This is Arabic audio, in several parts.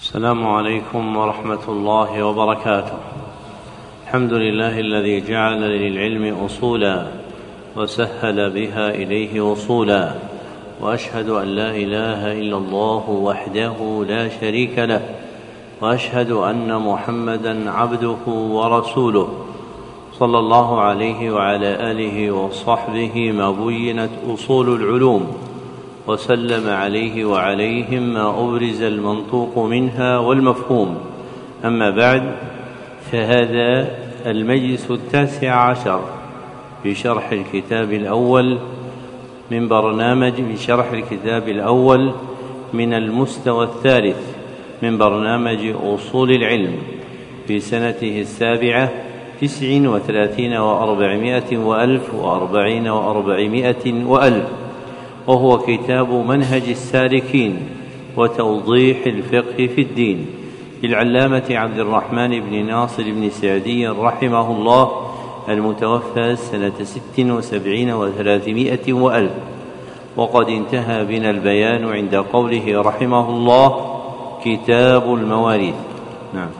السلام عليكم ورحمة الله وبركاته. الحمد لله الذي جعل للعلم أصولا وسهل بها إليه وصولا، وأشهد أن لا إله إلا الله وحده لا شريك له، وأشهد أن محمدا عبده ورسوله صلى الله عليه وعلى آله وصحبه ما بينت أصول العلوم، وسلم عليه وعليهم ما أبرز المنطوق منها والمفهوم. أما بعد، فهذا المجلس 19 في شرح الكتاب الأول من برنامج شرح الكتاب الأول من المستوى الثالث من برنامج أصول العلم في سنته 7 39 و400 وألف و40 و400 وألف، وهو كتاب منهج السالكين وتوضيح الفقه في الدين للعلامة عبد الرحمن بن ناصر بن سعدي رحمه الله، المتوفى سنة 76 و300 وألف. وقد انتهى بنا البيان عند قوله رحمه الله: كتاب المواريث. نعم.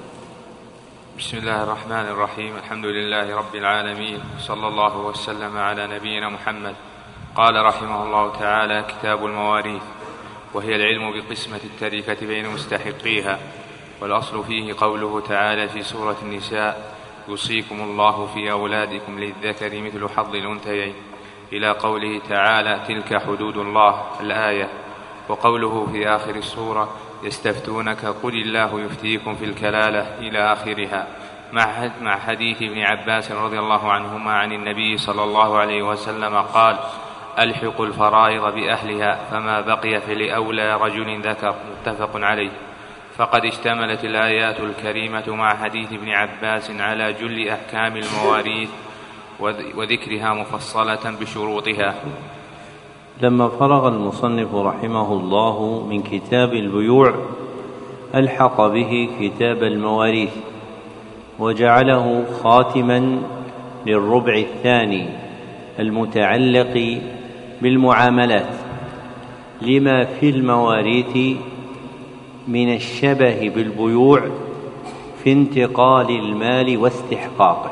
بسم الله الرحمن الرحيم. الحمد لله رب العالمين، صلى الله وسلم على نبينا محمد. قال رحمه الله تعالى: كتاب المواريث، وهي العلم بقسمة التركة بين مستحقيها. والأصل فيه قوله تعالى في سورة النساء: يوصيكم الله في أولادكم للذكر مثل حظ الأنثيين، إلى قوله تعالى: تلك حدود الله، الآية. وقوله في آخر السورة: يستفتونك قل الله يفتيكم في الكلالة، إلى آخرها، مع حديث ابن عباس رضي الله عنهما عن النبي صلى الله عليه وسلم قال: ألحقوا الفرائض بأهلها، فما بقي فلأولى رجل ذكر، متفق عليه. فقد اشتملت الآيات الكريمة مع حديث ابن عباس على جل أحكام المواريث وذكرها مفصلة بشروطها. لما فرغ المصنف رحمه الله من كتاب البيوع، ألحق به كتاب المواريث، وجعله خاتما للربع الثاني المتعلق بالمعاملات، لما في المواريث من الشبه بالبيوع في انتقال المال واستحقاقه.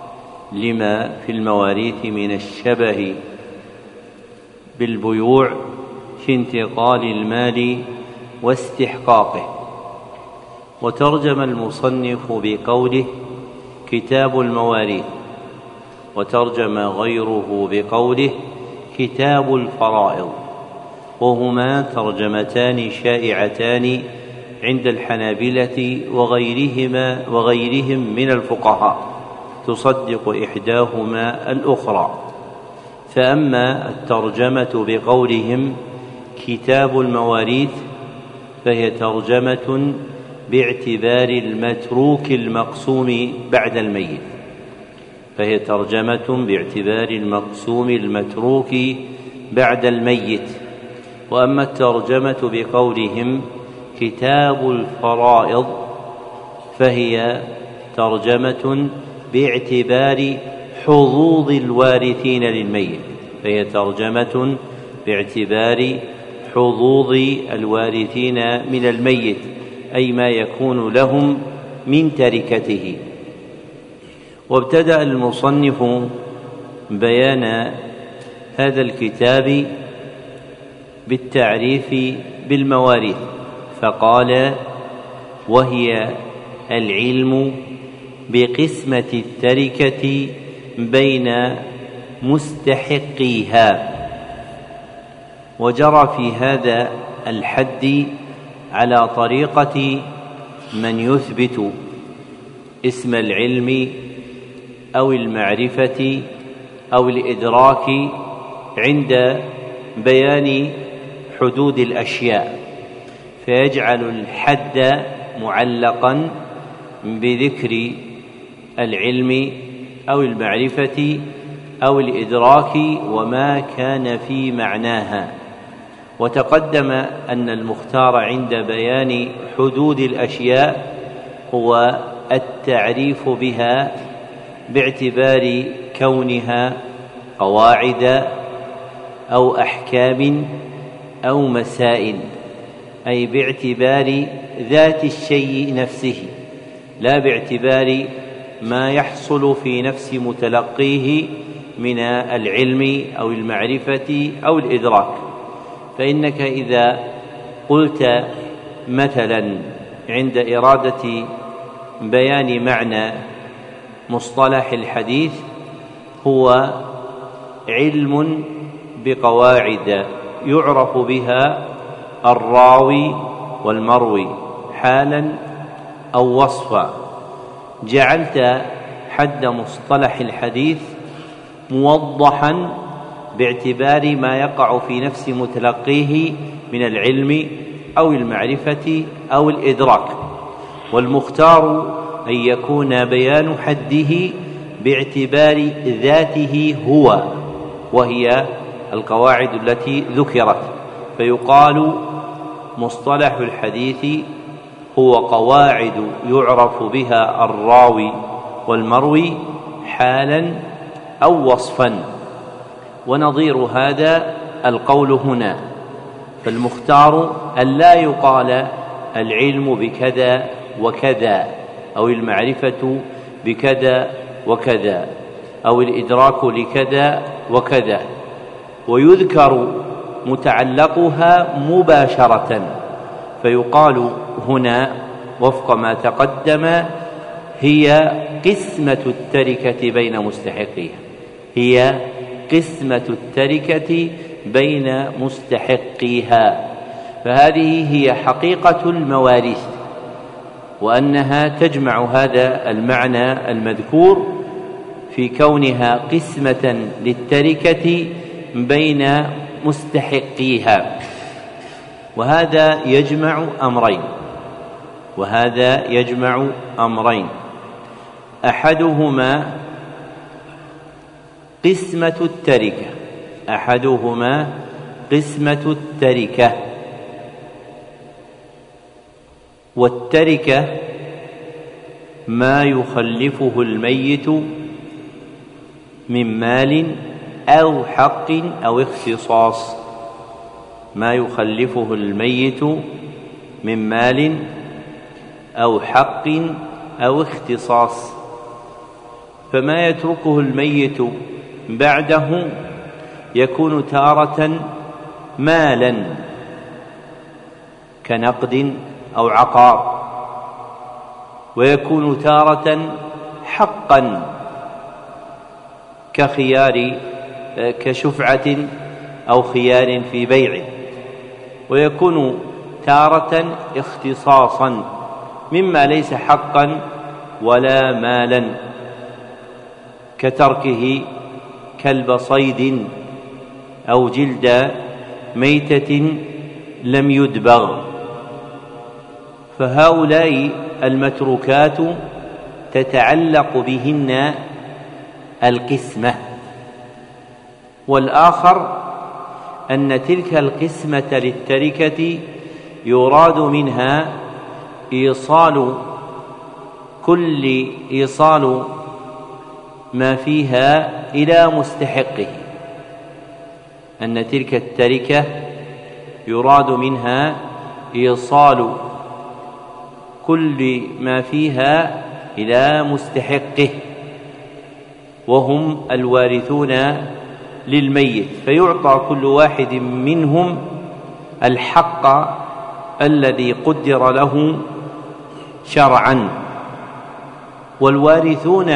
لما في المواريث من الشبه بالبيوع في انتقال المال واستحقاقه. وترجم المصنف بقوله كتاب المواريث، وترجم غيره بقوله كتاب الفرائض، وهما ترجمتان شائعتان عند الحنابلة وغيرهم من الفقهاء، تصدق إحداهما الأخرى. فأما الترجمة بقولهم كتاب المواريث فهي ترجمة باعتبار المتروك المقسوم بعد الميت، فهي ترجمة باعتبار المقسوم المتروك بعد الميت. وأما الترجمة بقولهم كتاب الفرائض فهي ترجمة باعتبار حظوظ الوارثين للميت، فهي ترجمة باعتبار حظوظ الوارثين من الميت، أي ما يكون لهم من تركته. وابتدأ المصنف بيان هذا الكتاب بالتعريف بالمواريث، فقال: وهي العلم بقسمة التركة بين مستحقيها. وجرى في هذا الحد على طريقة من يثبت اسم العلم أو المعرفة أو الإدراك عند بيان حدود الأشياء، فيجعل الحد معلقا بذكر العلم أو المعرفة أو الإدراك وما كان في معناها. وتقدم أن المختار عند بيان حدود الأشياء هو التعريف بها باعتبار كونها قواعد أو أحكام أو مسائل، أي باعتبار ذات الشيء نفسه، لا باعتبار ما يحصل في نفس متلقيه من العلم أو المعرفة أو الإدراك. فإنك إذا قلت مثلا عند إرادة بيان معنى مصطلح الحديث هو علم بقواعد يعرف بها الراوي والمروي حالا أو وصفا، جعلت حد مصطلح الحديث موضحا باعتبار ما يقع في نفس متلقيه من العلم أو المعرفة أو الإدراك، والمختار أن يكون بيان حده باعتبار ذاته هو، وهي القواعد التي ذكرت. فيقال مصطلح الحديث هو قواعد يعرف بها الراوي والمروي حالا أو وصفا. ونظير هذا القول هنا، فالمختار أن لا يقال العلم بكذا وكذا، أو المعرفة بكذا وكذا، أو الإدراك لكذا وكذا، ويذكر متعلقها مباشرة. فيقال هنا وفق ما تقدم هي قسمة التركة بين مستحقيها، هي قسمة التركة بين مستحقيها. فهذه هي حقيقة المواريث، وأنها تجمع هذا المعنى المذكور في كونها قسمة للتركة بين مستحقيها. وهذا يجمع أمرين، أحدهما قسمة التركة، والتركة ما يخلفه الميت من مال أو حق أو اختصاص، ما يخلفه الميت من مال أو حق أو اختصاص. فما يتركه الميت بعده يكون تارة مالا كنقد أو عقار، ويكون تارة حقا كشفعة أو خيار في بيع، ويكون تارة اختصاصا مما ليس حقا ولا مالا، كتركه كلب صيد أو جلد ميتة لم يدبغ. فهؤلاء المتروكات تتعلق بهن القسمة. والآخر أن تلك القسمة للتركة يراد منها إيصال ما فيها إلى مستحقه، أن تلك التركة يراد منها إيصال كل ما فيها إلى مستحقه، وهم الوارثون للميت، فيعطى كل واحد منهم الحق الذي قدر له شرعا. والوارثون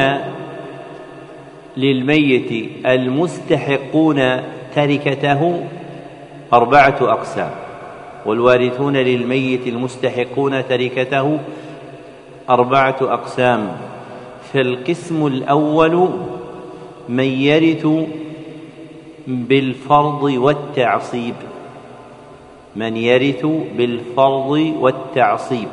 للميت المستحقون تركته 4 أقسام، والوارثون للميت المستحقون تركته 4 أقسام. فالقسم الأول من يرث بالفرض والتعصيب، من يرث بالفرض والتعصيب.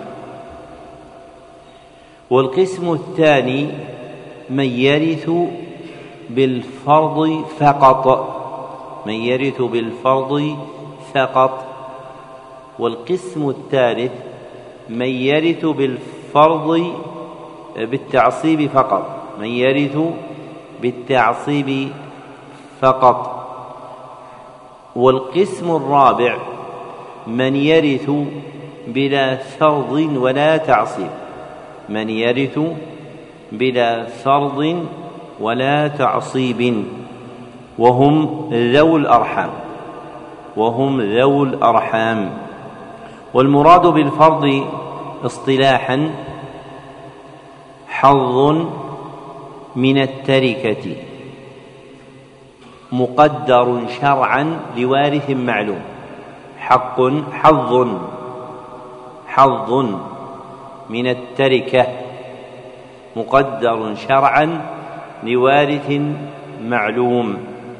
والقسم الثاني من يرث بالفرض فقط، من يرث بالفرض فقط. والقسم الثالث من يرث بالفرض بالتعصيب فقط، من يرث بالتعصيب فقط. والقسم الرابع من يرث بلا فرض ولا تعصيب. من يرث بلا فرض ولا تعصيب وهم ذو الأرحام. والمراد بالفرض اصطلاحا حظ من التركة مقدر شرعا لوارث معلوم. حظ من التركة مقدر شرعا لوارث معلوم.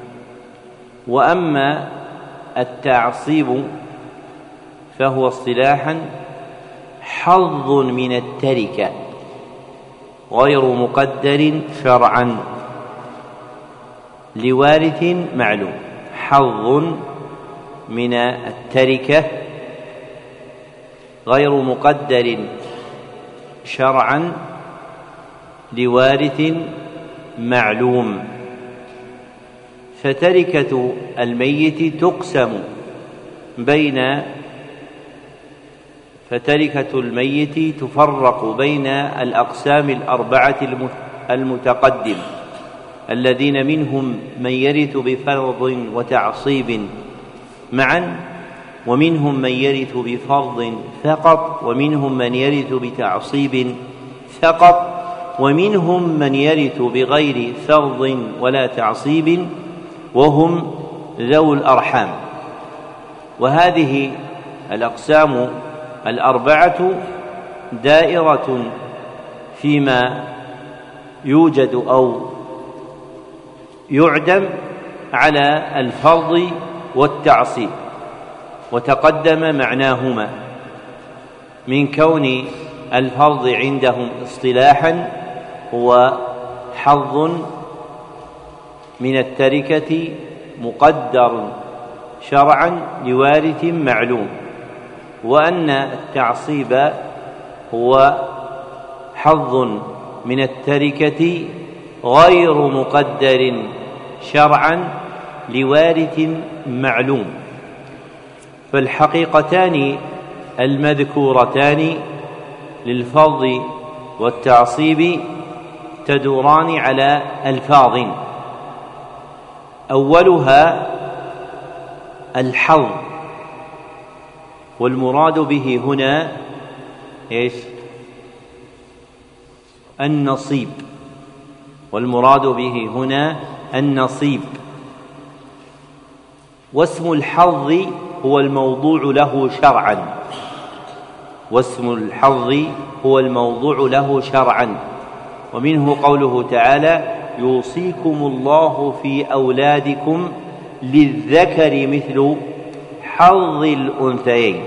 وأما التعصيب فهو اصطلاحا حظ من التركة غير مقدر شرعا لوارث معلوم. حظ من التركة غير مقدر شرعا لوارث معلوم. فتركة الميت تفرق بين الأقسام الأربعة المتقدم، الذين منهم من يرث بفرض وتعصيب معا، ومنهم من يرث بفرض فقط، ومنهم من يرث بتعصيب فقط، ومنهم من يرث بغير فرض ولا تعصيب وهم ذو الأرحام. وهذه الأقسام الأربعة دائرة فيما يوجد أو يعدم على الفرض والتعصيب، وتقدم معناهما من كون الفرض عندهم اصطلاحا هو حظ من التركة مقدر شرعا لوارث معلوم، وأن التعصيب هو حظ من التركة غير مقدر شرعا لوارث معلوم. فالحقيقتان المذكورتان للفرض والتعصيب تدوران على ألفاظ، أولها الحظ، والمراد به هنا النصيب، والمراد به هنا النصيب. واسم الحظ هو الموضوع له شرعا، واسم الحظ هو الموضوع له شرعا، ومنه قوله تعالى: يوصيكم الله في أولادكم للذكر مثل حظ الأنثيين.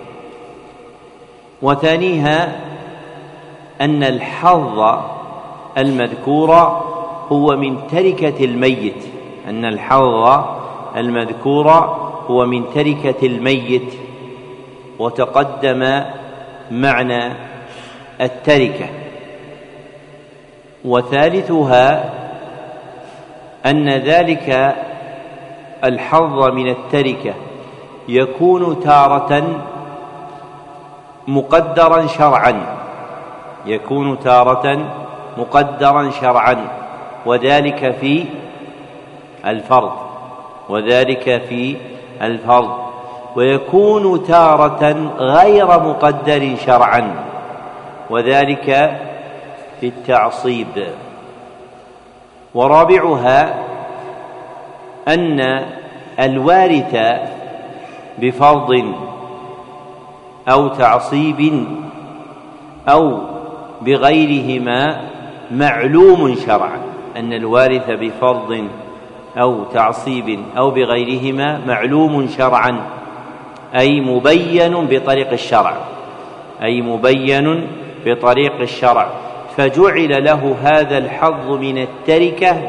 وثانيها أن الحظ المذكور هو من تركة الميت، أن الحظ المذكور هو من تركة الميت، وتقدم معنى التركة. وثالثها أن ذلك الحظ من التركة يكون تارة مقدرا شرعا، وذلك في الفرض، ويكون تارة غير مقدر شرعا، وذلك في التعصيب. ورابعها أن الوارث بفرض أو تعصيب أو بغيرهما معلوم شرعا، أن الوارث بفرض أو تعصيب أو بغيرهما معلوم شرعا، أي مبين بطريق الشرع، فجعل له هذا الحظ من التركة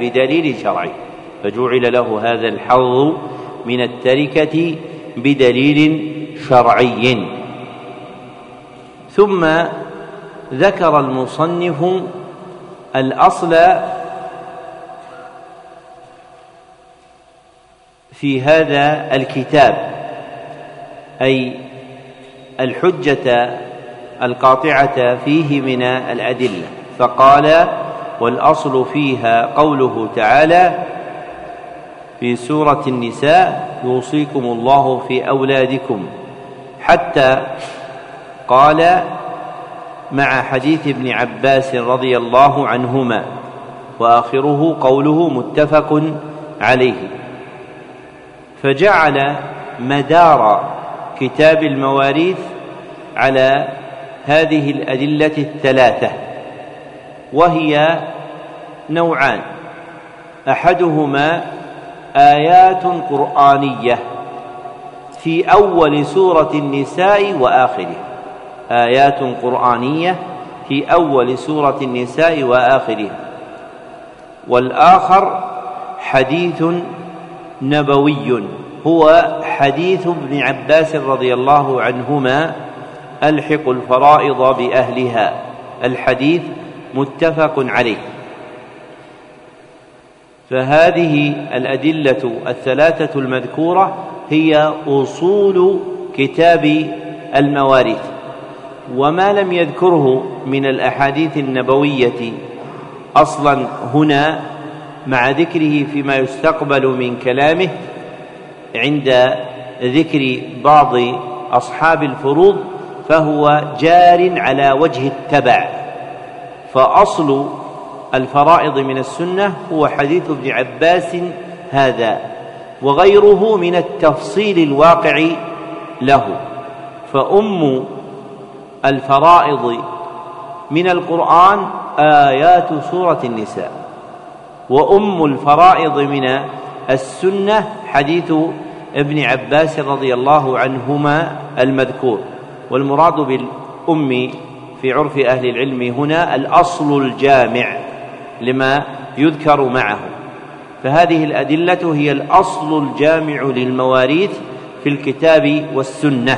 بدليل شرعي. ثم ذكر المصنف الأصل في هذا الكتاب، أي الحجة القاطعة فيه من الأدلة، فقال: والأصل فيها قوله تعالى في سورة النساء: يوصيكم الله في أولادكم، حتى قال مع حديث ابن عباس رضي الله عنهما، وآخره قوله متفق عليه. فجعل مدار كتاب المواريث على هذه الأدلة الثلاثة، وهي نوعان: أحدهما آيات قرآنية في أول سورة النساء وآخرها، آيات قرآنية في أول سورة النساء وآخرها. والآخر حديث نبوي، هو حديث ابن عباس رضي الله عنهما: ألحق الفرائض بأهلها، الحديث متفق عليه. فهذه الأدلة الثلاثة المذكورة هي أصول كتاب المواريث، وما لم يذكره من الأحاديث النبوية أصلا هنا مع ذكره فيما يستقبل من كلامه عند ذكر بعض أصحاب الفروض، فهو جار على وجه التبع. فأصل الفرائض من السنة هو حديث ابن عباس هذا، وغيره من التفصيل الواقع له. فأم الفرائض من القرآن آيات سورة النساء، وأم الفرائض من السنة حديث ابن عباس رضي الله عنهما المذكور. والمراد بالأم في عرف أهل العلم هنا الأصل الجامع لما يذكر معه، فهذه الأدلة هي الأصل الجامع للمواريث في الكتاب والسنة.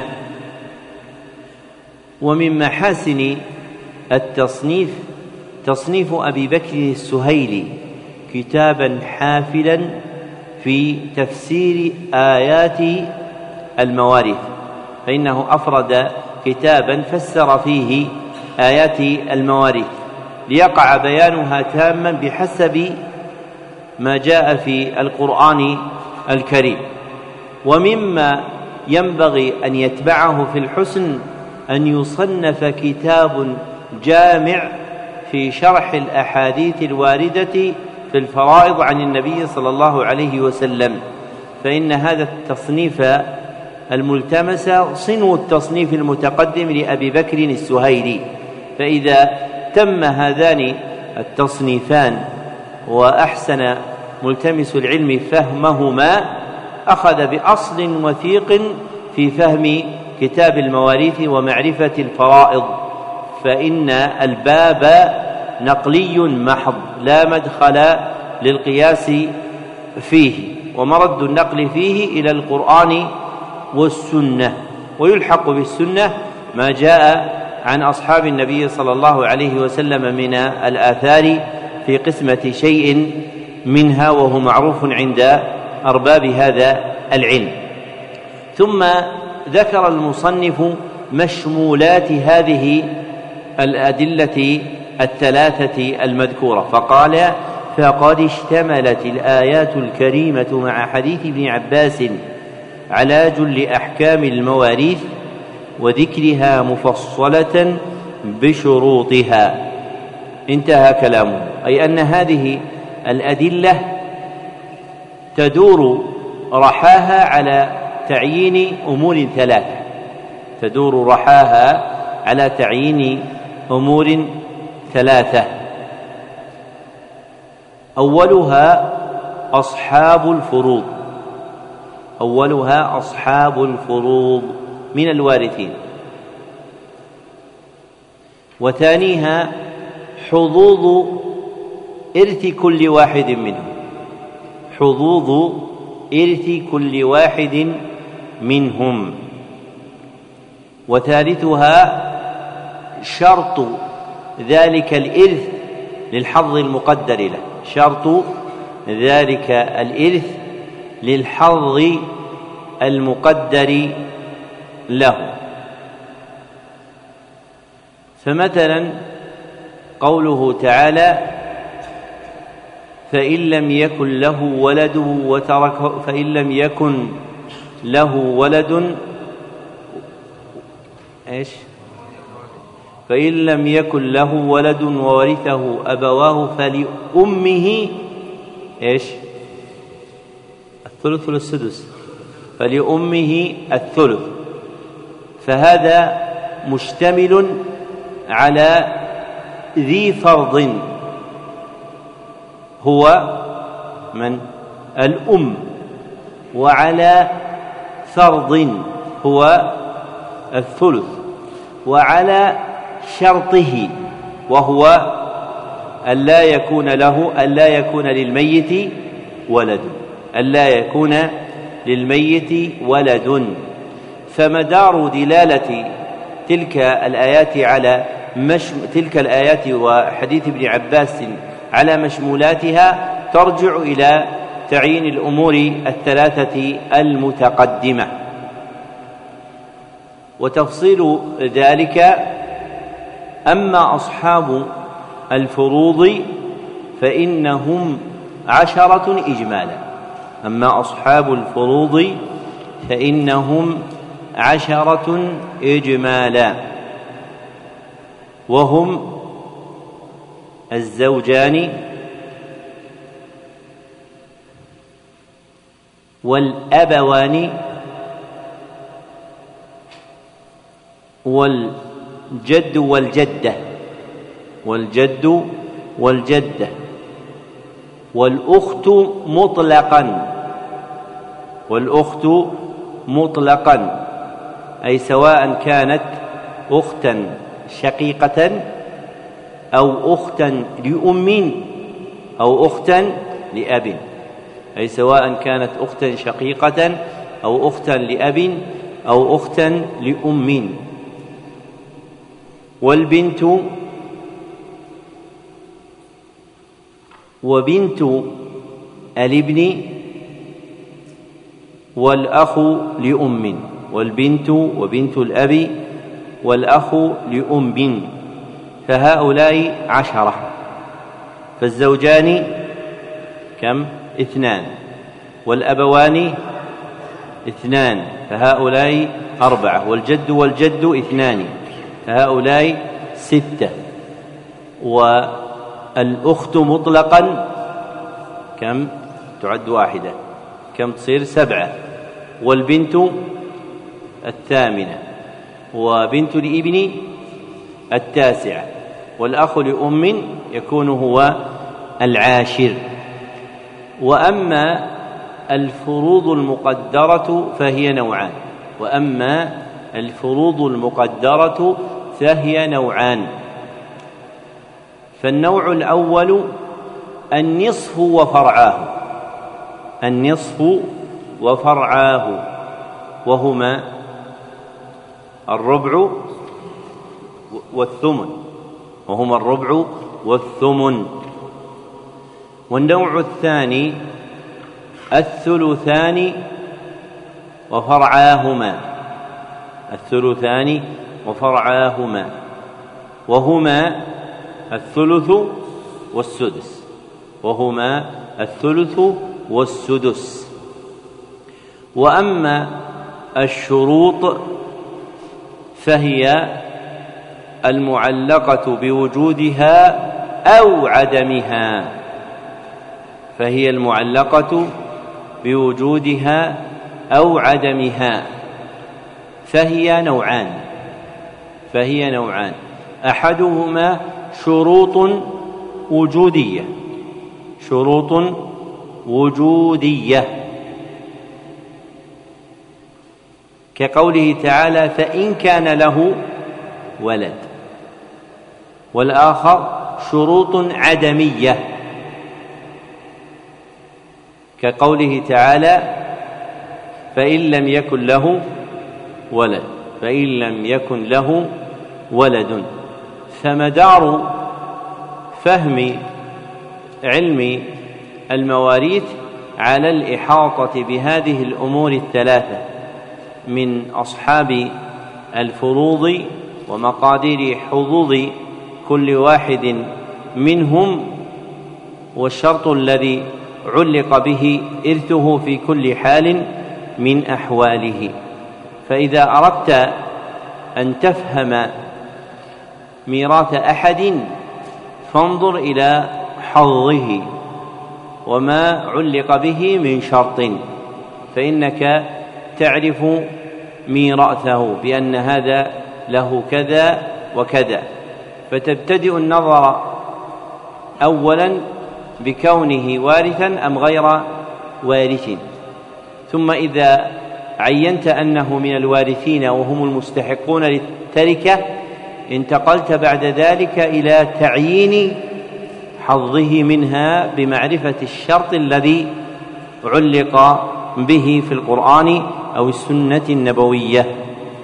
ومن محاسن التصنيف تصنيف أبي بكر السهيلي كتابا حافلا في تفسير آيات المواريث، فإنه أفرد كتابا فسر فيه آيات المواريث ليقع بيانها تاما بحسب ما جاء في القرآن الكريم. ومما ينبغي أن يتبعه في الحسن أن يصنف كتاب جامع في شرح الأحاديث الواردة في الفرائض عن النبي صلى الله عليه وسلم، فإن هذا التصنيف الملتمس صنو التصنيف المتقدم لأبي بكر السهيلي. فإذا تم هذان التصنيفان وأحسن ملتمس العلم فهمهما، أخذ بأصل وثيق في فهم كتاب المواريث ومعرفة الفرائض، فإن الباب نقلي محض لا مدخل للقياس فيه، ومرد النقل فيه إلى القرآن والسنة، ويلحق بالسنة ما جاء عن أصحاب النبي صلى الله عليه وسلم من الآثار في قسمة شيء منها، وهو معروف عند أرباب هذا العلم. ثم ذكر المصنف مشمولات هذه الأدلة الثلاثة المذكورة، فقال: فقد اشتملت الآيات الكريمة مع حديث ابن عباس على جل أحكام المواريث وذكرها مفصلة بشروطها. انتهى كلامه، أي أن هذه الأدلة تدور رحاها على تعيين أمور ثلاثة، تدور رحاها على تعيين أمور ثلاثة: أولها أصحاب الفروض، أولها أصحاب الفروض من الوارثين، وثانيها حظوظ إرث كل واحد منهم، حظوظ إرث كل واحد منهم، وثالثها شرط ذلك الإرث للحظ المقدر له، شرط ذلك الإرث للحظ المقدر له. فمثلا قوله تعالى: فإن لم يكن له ولد وترك فإن لم يكن له ولد فإن لم يكن له ولد وورثه أبواه فلأمه الثلث والسدس، فلأمه الثلث. فهذا مشتمل على ذي فرض هو من الأم، وعلى فرض هو الثلث، وعلى شرطه وهو ألا يكون للميت ولد. فمدار دلالة تلك الآيات وحديث ابن عباس على مشمولاتها ترجع إلى تعيين الأمور الثلاثة المتقدمة. وتفصيل ذلك: أما أصحاب الفروض فإنهم 10 إجمالا. أما أصحاب الفروض فإنهم 10 إجمالا، وهم الزوجان والأبوان والجد والجدة والأخت مطلقا، أي سواء كانت أختا شقيقة أو أختا لأم أو أختا لأب، أي سواء كانت أختا شقيقة أو أختا لأب أو أختا لأم. والبنت وبنت الابن والأخ لأم، والبنت وبنت الأب والأخ لأم، فهؤلاء 10. فالزوجان كم؟ 2، والأبوان 2، فهؤلاء 4، والجد والجد 2، فهؤلاء 6، والأخت مطلقا كم؟ تعد 1، كم تصير؟ 7، والبنت 8، وبنت الابن 9، والأخ لأم يكون هو 10. وأما الفروض المقدرة فهي نوعان. فالنوع الأول النصف وفرعاه، وهما الربع والثمن. والنوع الثاني الثلثان وفرعاهما، وهما الثلث والسدس. وأما الشروط فهي المعلقة بوجودها أو عدمها، فهي نوعان. أحدهما شروط وجودية كقوله تعالى: فإن كان له ولد. والآخر شروط عدمية كقوله تعالى: فإن لم يكن له ولد. فمدار فهم علم المواريث على الإحاطة بهذه الأمور الثلاثة من أصحاب الفروض ومقادير حظوظ كل واحد منهم، والشرط الذي علق به إرثه في كل حال من أحواله. فإذا أردت أن تفهم ميراث أحد فانظر إلى حظه وما علق به من شرط، فإنك تعرف ميراثه بأن هذا له كذا وكذا، فتبتدئ النظر أولا بكونه وارثا أم غير وارث، ثم إذا عينت أنه من الوارثين وهم المستحقون للتركة انتقلت بعد ذلك إلى تعيين حظه منها بمعرفة الشرط الذي علق به في القرآن أو السنة النبوية.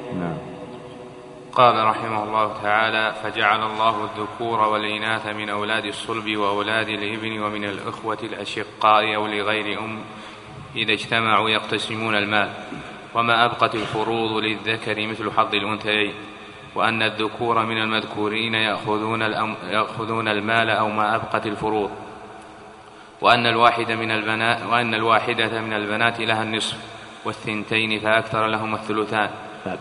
قال رحمه الله تعالى: فجعل الله الذكور والإناث من أولاد الصلب وأولاد الابن ومن الإخوة الأشقاء أو لغير أم إذا اجتمعوا يقتسمون المال، وما أبقت الفروض للذكر مثل حظ الأنثيين، وأن الذكور من المذكورين يأخذون المال أو ما أبقت الفروض، وأن الواحدة من البنات لها النصف، والثنتين فأكثر لهما الثلثان،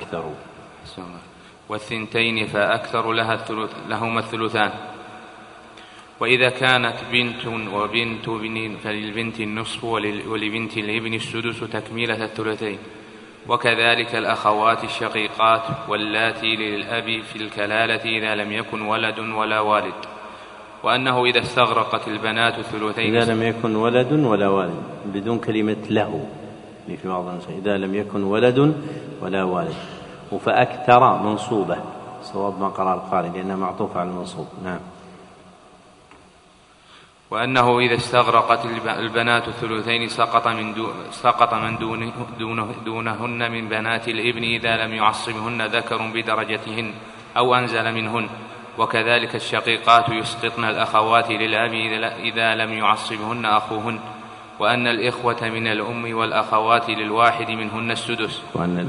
والثنتين فأكثر لهما الثلثان. وإذا كانت بنت وبنت ابن فللبنت النصف ولبنت الابن السدس تكملة الثلثين، وكذلك الأخوات الشقيقات واللاتي للأب في الكلالة إذا لم يكن ولد ولا والد. وأنه إذا استغرقت البنات الثلثين إذا لم يكن ولد ولا والد بدون كلمة له في بعض النسخ، إذا لم يكن ولد ولا والد، فأكثر منصوبة صواب ما قرأ القارئ لأنها معطوفة على المنصوب. نعم. وأنه إذا استغرقت البنات الثلثين سقط من دونهن من بنات الابن إذا لم يعصبهن ذكر بدرجتهن أو أنزل منهن. وكذلك الشقيقات يسقطن الأخوات للأب إذا لم يعصبهن أخوهن. وأن الإخوة من الأم والأخوات للواحد منهن السدس. وأن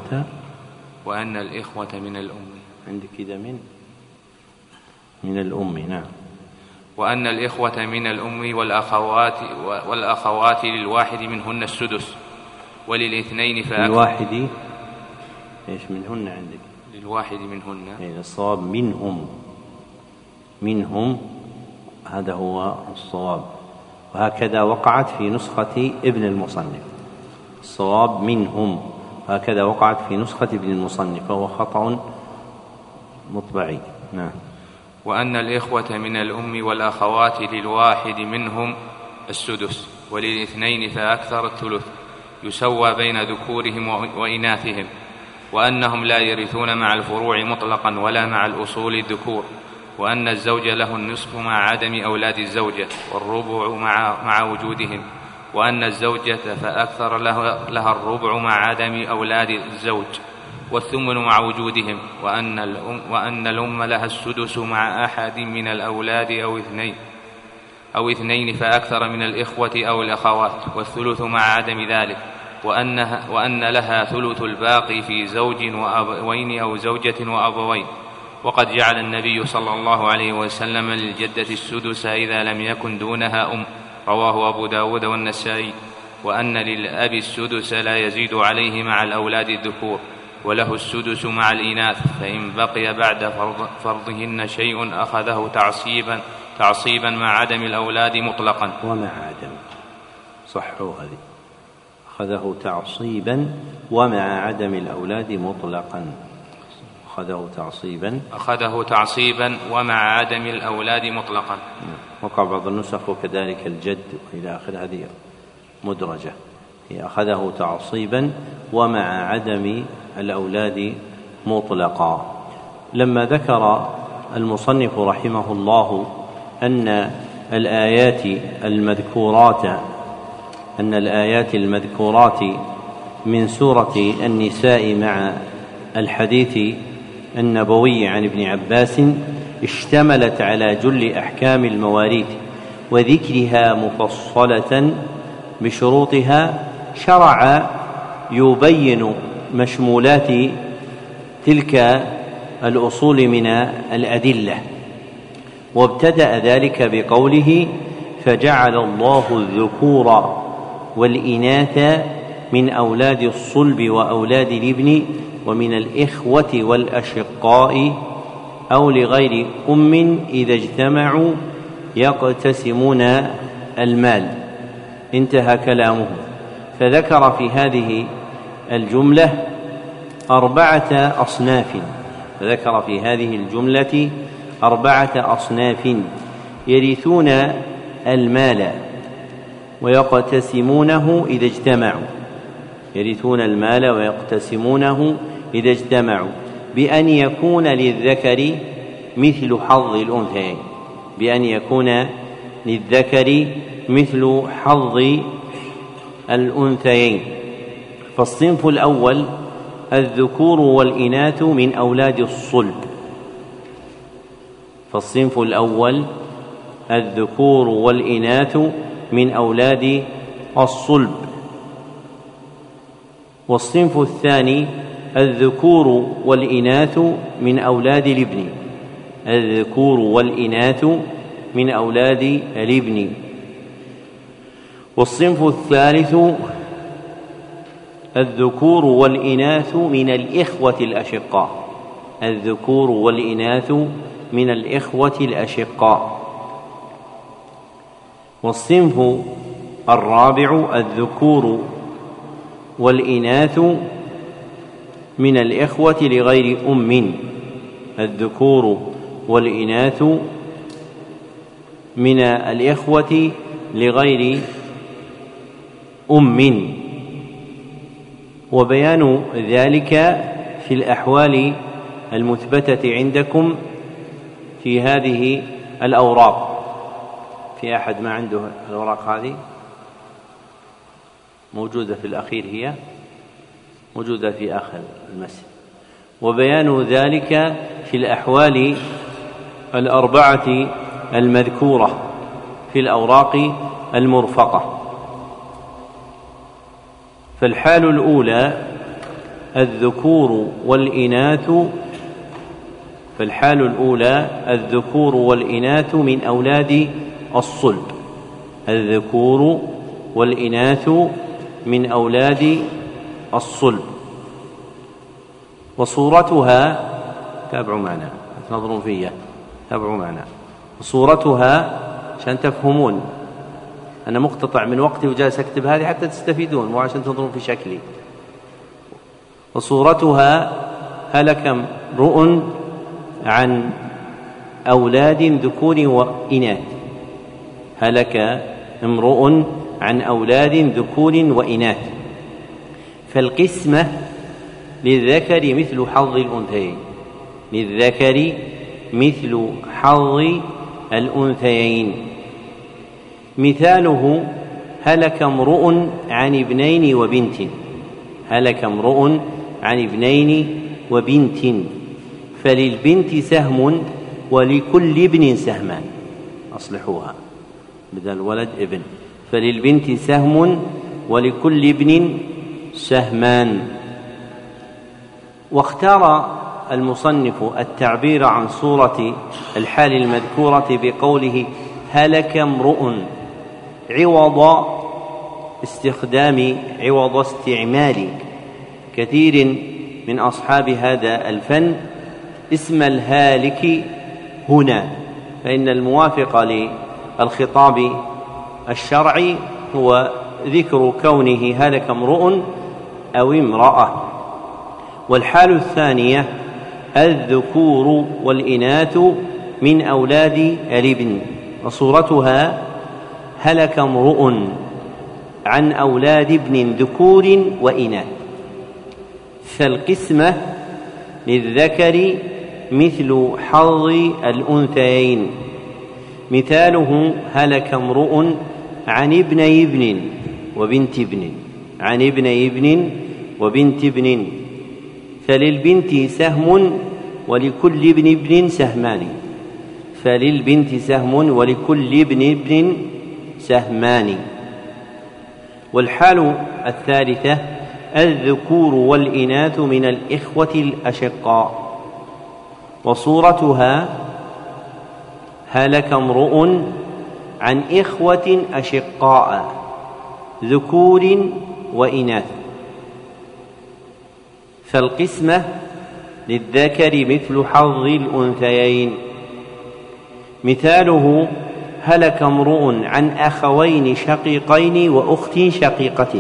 الإخوة من الأم عندك إذا من الأم. نعم. وأن الإخوة من الأم والأخوات للواحد منهن السدس، وللاثنين فأكثر. الواحد إيش منهن عندك؟ للواحد منهن. الصواب منهم هذا هو الصواب، وهكذا وقعت في نسخة ابن المصنف. الصواب منهم، هكذا وقعت في نسخة ابن المصنف، فهو خطأ مطبعي. نعم. وأن الإخوة من الأم والأخوات للواحد منهم السدس، وللاثنين فأكثر الثلث، يسوى بين ذكورهم وإناثهم. وأنهم لا يرثون مع الفروع مطلقا ولا مع الأصول الذكور. وأن الزوج له النصف مع عدم أولاد الزوجة، والربع مع وجودهم. وأن الزوجة فأكثر لها الربع مع عدم أولاد الزوج، والثمن مع وجودهم. وأن الأم لها السدس مع أحد من الأولاد أو اثنين فأكثر من الإخوة أو الأخوات، والثلث مع عدم ذلك. وأن لها ثلث الباقي في زوج وأبوين أو زوجة وأبوين. وقد جعل النبي صلى الله عليه وسلم للجدة السدس إذا لم يكن دونها أم، رواه أبو داود والنسائي. وأن للأب السدس لا يزيد عليه مع الأولاد الذكور، وله السدس مع الإناث، فإن بقي بعد فرضهن شيء أخذه تعصيبا مع عدم الأولاد مطلقا. ومع عدم صحوا هذه، أخذه تعصيبا ومع عدم الأولاد مطلقا. أخذه تعصيبا ومع عدم الأولاد مطلقا. وقع بعض النسخ وكذلك الجد إلى آخر، هذه مدرجة. أخذه تعصيبا ومع عدم الأولاد مطلقا. لما ذكر المصنف رحمه الله أن الآيات المذكورات من سورة النساء مع الحديث النبوي عن ابن عباس اشتملت على جل أحكام المواريث وذكرها مفصلة بشروطها، شرع يبين مشمولات تلك الأصول من الأدلة. وابتدأ ذلك بقوله: فجعل الله الذكور والإناث من أولاد الصلب وأولاد الابن ومن الإخوة والأشقاء أو لغير أم إذا اجتمعوا يقتسمون المال. انتهى كلامه. فذكر في هذه الجملة 4 أصناف يرثون المال ويقتسمونه إذا اجتمعوا بأن يكون للذكر مثل حظ الأنثيين. فالصنف الأول الذكور والإناث من أولاد الصلب. والصنف الثاني الذكور والإناث من أولاد الابن. والصنف الثالث الذكور والإناث من الإخوة الأشقاء. والصنف الرابع الذكور والإناث من الإخوة لغير أم. وبيان ذلك في الأحوال المثبتة عندكم في هذه الأوراق. في أحد ما عنده الأوراق هذه؟ موجودة في الأخير، هي موجودة في آخر المسجد. وبيان ذلك في الأحوال 4 المذكورة في الأوراق المرفقة. فالحال الأولى الذكور والإناث من أولاد الصلب. وصورتها تابعوا معنا، تنظرون فيها، تابعوا معنا. وصورتها عشان تفهمون، أنا مقتطع من وقتي وجالس أكتب هذه حتى تستفيدون، مو عشان تنظرون في شكلي. وصورتها: هلك امرؤ عن أولاد ذكور وإناث. فالقسمة للذكر مثل حظ الأنثيين. مثاله: هلك امرؤ عن ابنين وبنت فللبنت سهم ولكل ابن سهمان. أصلحوها بدل الولد ابن، فللبنت سهم ولكل ابن سهمان. واختار المصنف التعبير عن صورة الحال المذكورة بقوله هلك امرؤ عوض استعمال كثير من أصحاب هذا الفن اسم الهالك هنا، فإن الموافق للخطاب الشرعي هو ذكر كونه هلك امرؤ أو امرأة. والحال الثانية الذكور والإناث من أولاد الابن. وصورتها: هلك امرؤ عن أولاد ابن ذكور وإناث. فالقسمة للذكر مثل حظ الأنثيين. مثاله: هلك امرؤ عن ابن وبنت ابن فللبنت سهم ولكل ابن سهمان. والحال الثالثة الذكور والإناث من الإخوة الأشقاء. وصورتها: هلك امرؤ عن إخوة أشقاء ذكور وإناث، فالقسمة للذكر مثل حظ الأنثيين. مثاله: هلك امرؤ عن أخوين شقيقين وأخت شقيقة،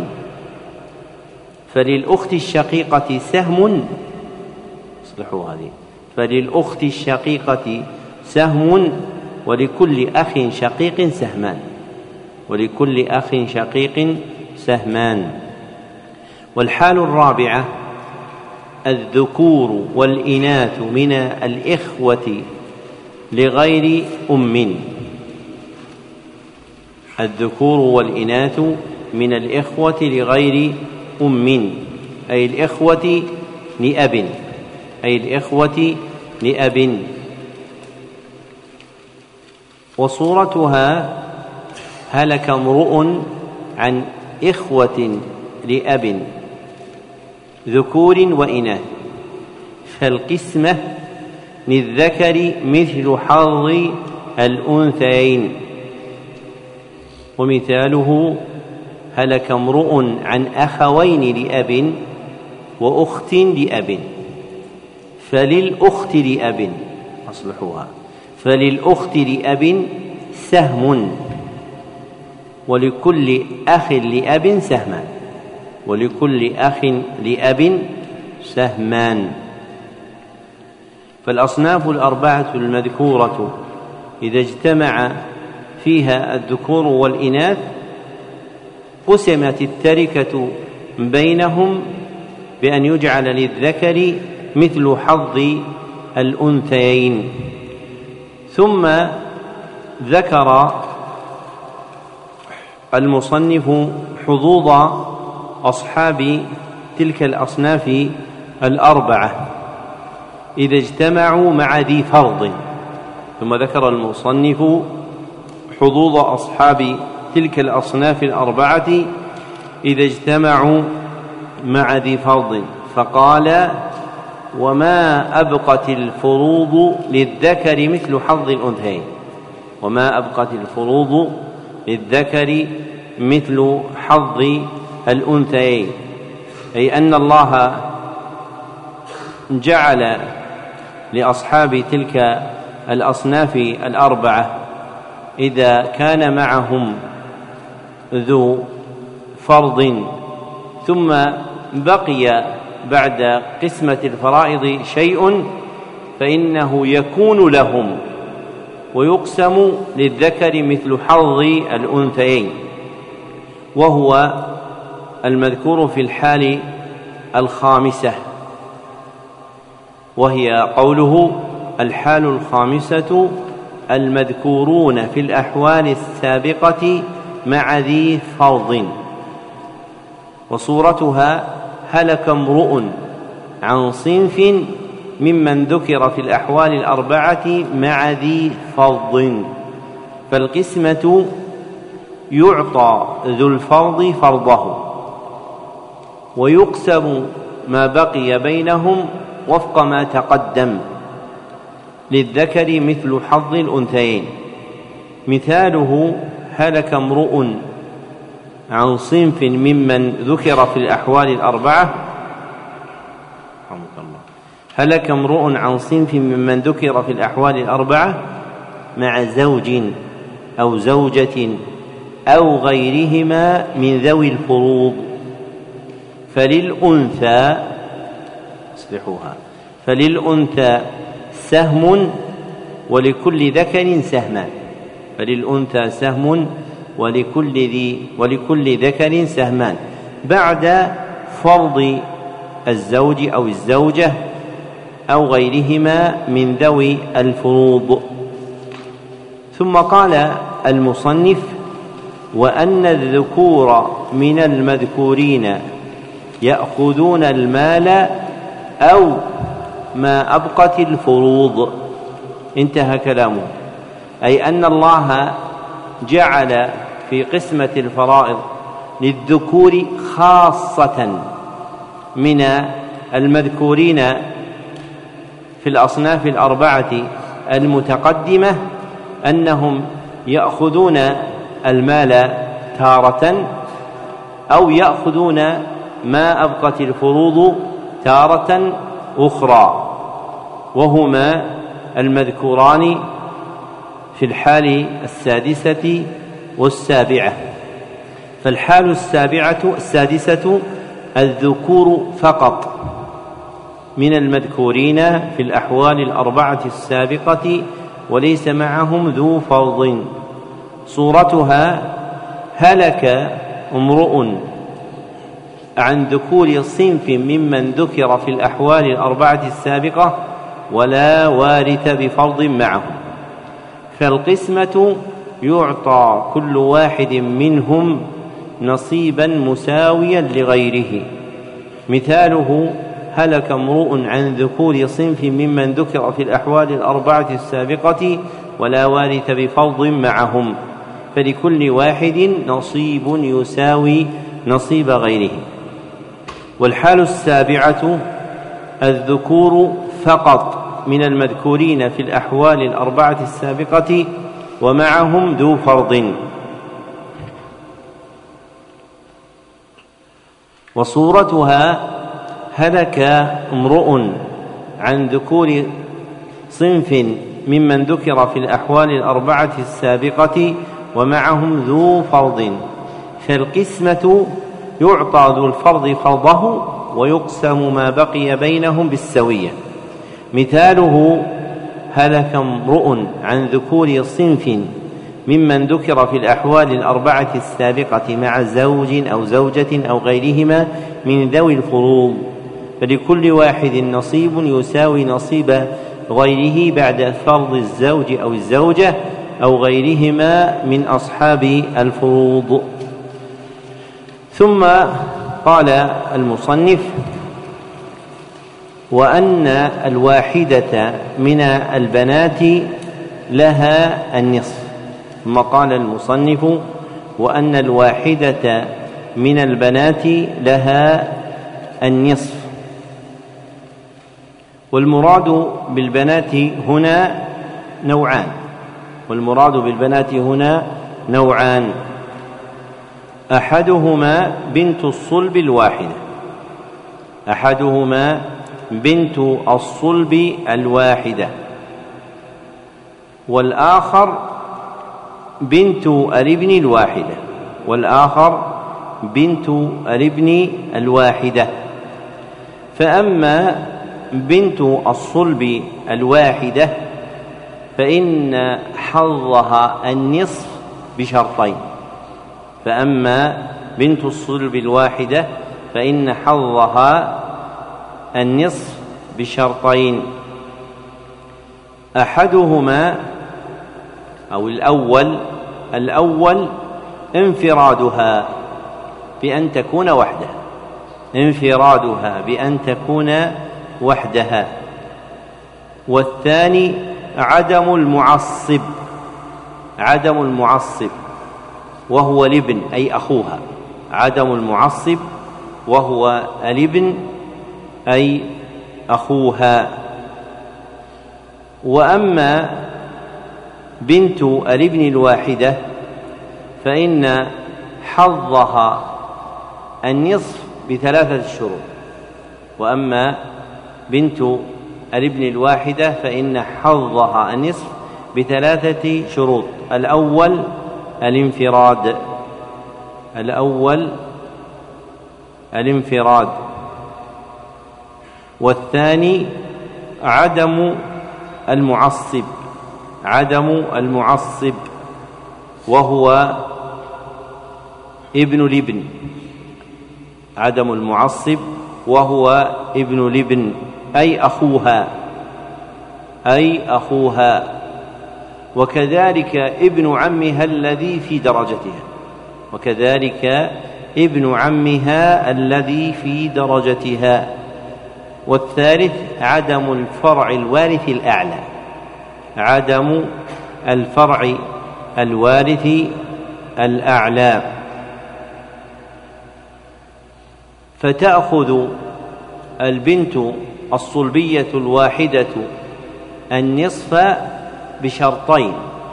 فللأخت الشقيقة سهم، اصلحوا هذه، فللأخت الشقيقة سهم ولكل أخ شقيق سهمان، ولكل أخ شقيق سهمان. والحال الرابعة: الذكور والإناث من الإخوة لغير أم. الذكور والإناث من الإخوة لغير أم، أي الإخوة لأب، أي الإخوة لأب. وصورتها: هلك امرؤ عن إخوة لأب ذكور وإناث، فالقسمة للذكر مثل حظ الأنثيين. ومثاله: هلك امرؤ عن أخوين لأب وأخت لأب، فللأخت لأب، أصلحوها، فللأخت لأب سهم ولكل أخ لأب سهمان، ولكل أخ لأب سهمان. فالأصناف الأربعة المذكورة إذا اجتمع فيها الذكور والإناث قسمت التركة بينهم بأن يجعل للذكر مثل حظ الأنثيين. ثم ذكر المصنف حظوظ أصحاب تلك الأصناف الأربعة إذا اجتمعوا مع ذي فرض. ثم ذكر المصنف حظوظ أصحاب تلك الأصناف الأربعة إذا اجتمعوا مع ذي فرض، فقال: وما أبقت الفروض للذكر مثل حظ الأنثيين. وما أبقت الفروض للذكر مثل حظ الأنثيين، أي أن الله جعل لأصحاب تلك الأصناف الأربعة إذا كان معهم ذو فرض ثم بقي بعد قسمة الفرائض شيء فإنه يكون لهم ويقسم للذكر مثل حظ الأنثيين، وهو المذكور في الحال الخامسة، وهي قوله: الحال الخامسة المذكورون في الأحوال السابقة مع ذي فرض. وصورتها: هلك امرؤ عن صنف ممن ذكر في الأحوال الأربعة مع ذي فرض، فالقسمة يعطى ذو الفرض فرضه ويقسم ما بقي بينهم وفق ما تقدم، للذكر مثل حظ الأنثيين. مثاله: هلك امرؤ عن صنف ممن ذكر في الأحوال الأربعة هلك امرؤ عن صنف ممن ذكر في الأحوال الأربعة مع زوج أو زوجة أو غيرهما من ذوي الفروض، فللأنثى اصلحوها، فللأنثى سهم ولكل ذكر سهمان، فللأنثى سهم ولكل ذكر سهمان بعد فرض الزوج أو الزوجة أو غيرهما من ذوي الفروض. ثم قال المصنف: وأن الذكور من المذكورين يأخذون المال أو ما أبقت الفروض. انتهى كلامه، أي أن الله جعل في قسمة الفرائض للذكور خاصة من المذكورين في الأصناف الأربعة المتقدمة أنهم يأخذون المال تارة أو يأخذون ما أبقت الفروض تارة أخرى، وهما المذكوران في الحال السادسة والسابعة. فالحال السادسة الذكور فقط من المذكورين في الأحوال الأربعة السابقة وليس معهم ذو فرض. صورتها: هلك امرؤ عن ذكور صنف ممن ذكر في الأحوال الأربعة السابقة ولا وارث بفرض معهم، فالقسمة يعطى كل واحد منهم نصيبا مساويا لغيره. مثاله: هلك امرؤ عن ذكور صنف ممن ذكر في الأحوال الأربعة السابقة ولا وارث بفرض معهم، فلكل واحد نصيب يساوي نصيب غيره. والحال السابعة الذكور فقط من المذكورين في الأحوال الأربعة السابقة ومعهم ذو فرض. وصورتها: هلك امرؤ عن ذكور صنف ممن ذكر في الأحوال الأربعة السابقة ومعهم ذو فرض، فالقسمة يعطى ذو الفرض فرضه ويقسم ما بقي بينهم بالسوية. مثاله: هلك امرؤ عن ذكور صنف ممن ذكر في الأحوال الأربعة السابقة مع زوج أو زوجة أو غيرهما من ذوي الفروض، فلكل واحد نصيب يساوي نصيب غيره بعد فرض الزوج أو الزوجة أو غيرهما من أصحاب الفروض. ثم قال المصنف: وأن الواحدة من البنات لها النصف. ثم قال المصنف: وأن الواحدة من البنات لها النصف. والمراد بالبنات هنا نوعان، أحدهما بنت الصلب الواحدة، والآخر بنت الابن الواحدة. فأما بنت الصلب الواحدة فإن حظها النصف بشرطين. أحدهما أو الأول انفرادها بأن تكون وحدها، والثاني عدم المعصب وهو الابن أي أخوها، أي أخوها. وأما بنت الابن الواحدة فإن حظها النصف بثلاثة شروط. الأول الانفراد، والثاني عدم المعصب وهو ابن الابن أي أخوها، وكذلك ابن عمها الذي في درجتها، والثالث عدم الفرع الوارث الأعلى. فتأخذ البنت الصلبية الواحدة النصف بشرطين،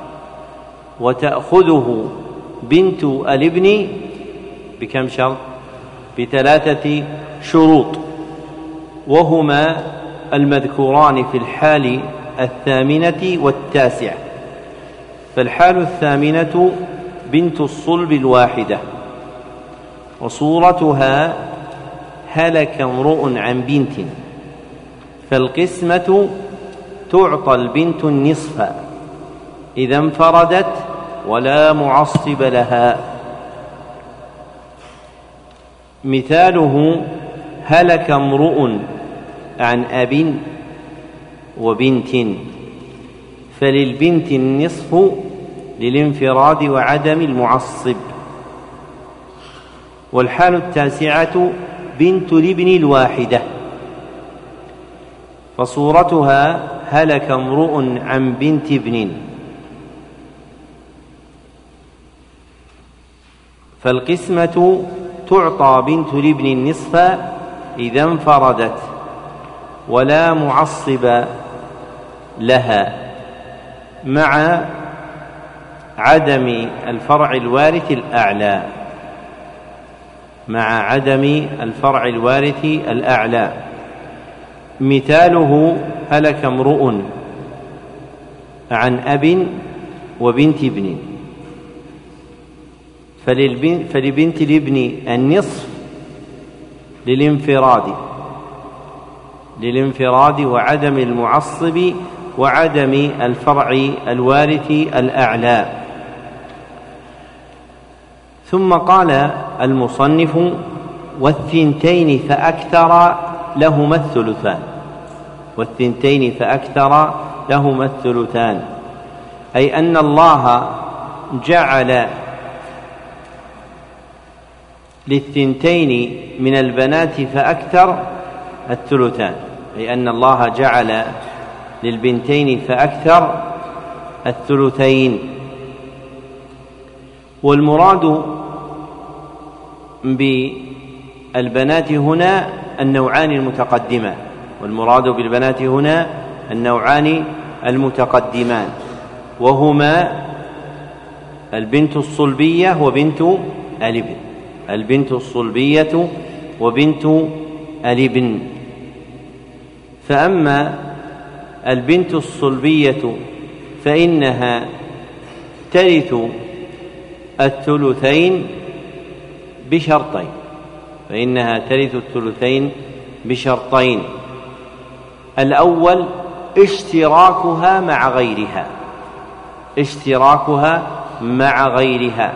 وتأخذه بنت الابن بكم شرط؟ ب3 شروط، وهما المذكوران في الحال 8 و9. فالحال 8 بنت الصلب الواحدة، وصورتها هلك امرؤ عن بنت، فالقسمة تعطى البنت النصف إذا انفردت ولا معصب لها. مثاله هلك امرؤ عن أب وبنت، فللبنت النصف للانفراد وعدم المعصب. والحال 9 بنت الابن الواحدة، فصورتها هلك امرؤ عن بنت ابن، فالقسمة تعطى بنت الابن النصف إذا انفردت ولا معصب لها، مع عدم الفرع الوارث الأعلى، مثاله هلك امرؤ عن أب وبنت ابن، فلبنت الابن النصف للانفراد وعدم المعصب وعدم الفرع الوارث الأعلى. ثم قال المصنف: والثنتين فأكثر لهما الثلثان، أي أن الله جعل للثنتين من البنات فأكثر الثلثان، أي أن الله جعل للبنتين فأكثر الثلثين. والمراد بالبنات هنا النوعان المتقدمان، وهما البنت الصلبية وبنت الابن. فأما البنت الصلبية فإنها ترث الثلثين بشرطين: الأول اشتراكها مع غيرها،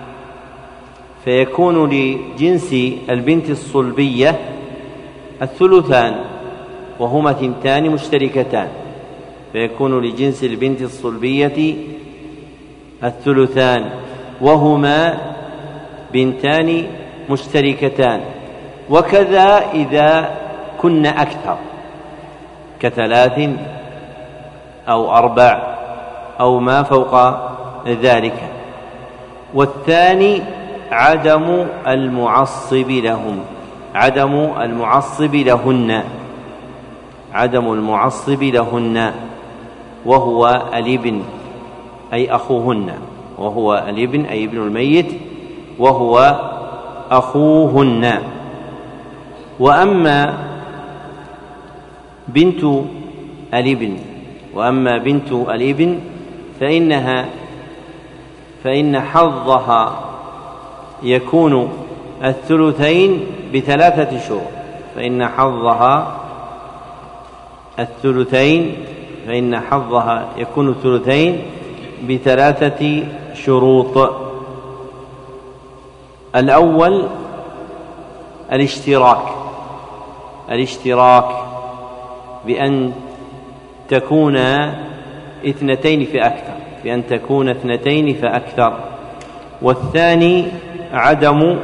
فيكون لجنس البنت الصلبية الثلثان وهما 2 مشتركتان، فيكون لجنس البنت الصلبية الثلثان وهما 2 مشتركتان. وكذا إذا كن أكثر ك3 أو 4 أو ما فوق ذلك. والثاني عدم المعصب لهن، وهو الابن أي أخوهن، أي ابن الميت وهو أخوهن. وأما بنت الابن فإن حظها يكون الثلثين ب3 شروط، فإن حظها يكون الثلثين ب3 شروط. الأول الاشتراك بأن تكون 2 فأكثر. والثاني عدم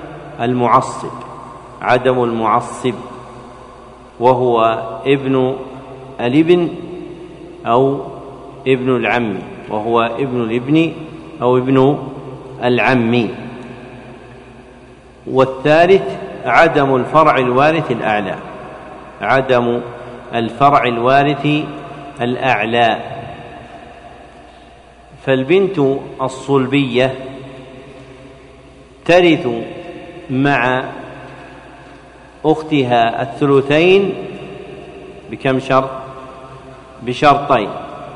المعصب وهو ابن الابن أو ابن العم، والثالث عدم الفرع الوارث الأعلى، عدم الفرع الوارث الأعلى. فالبنت الصلبية ترث مع أختها الثلثين بكم شرط؟ بشرطين.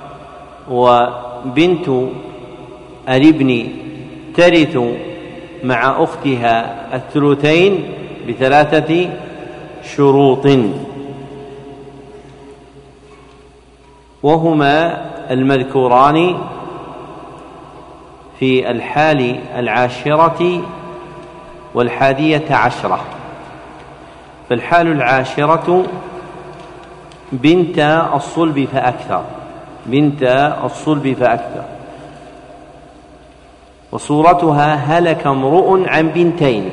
وبنت الابن ترث مع أختها الثلثين بثلاثة شروط، وهما المذكوران في الحال 10 و11. فالحال 10 بنت الصلب فأكثر، بنت الصلب فأكثر، وصورتها هلك امرؤ عن بنتين،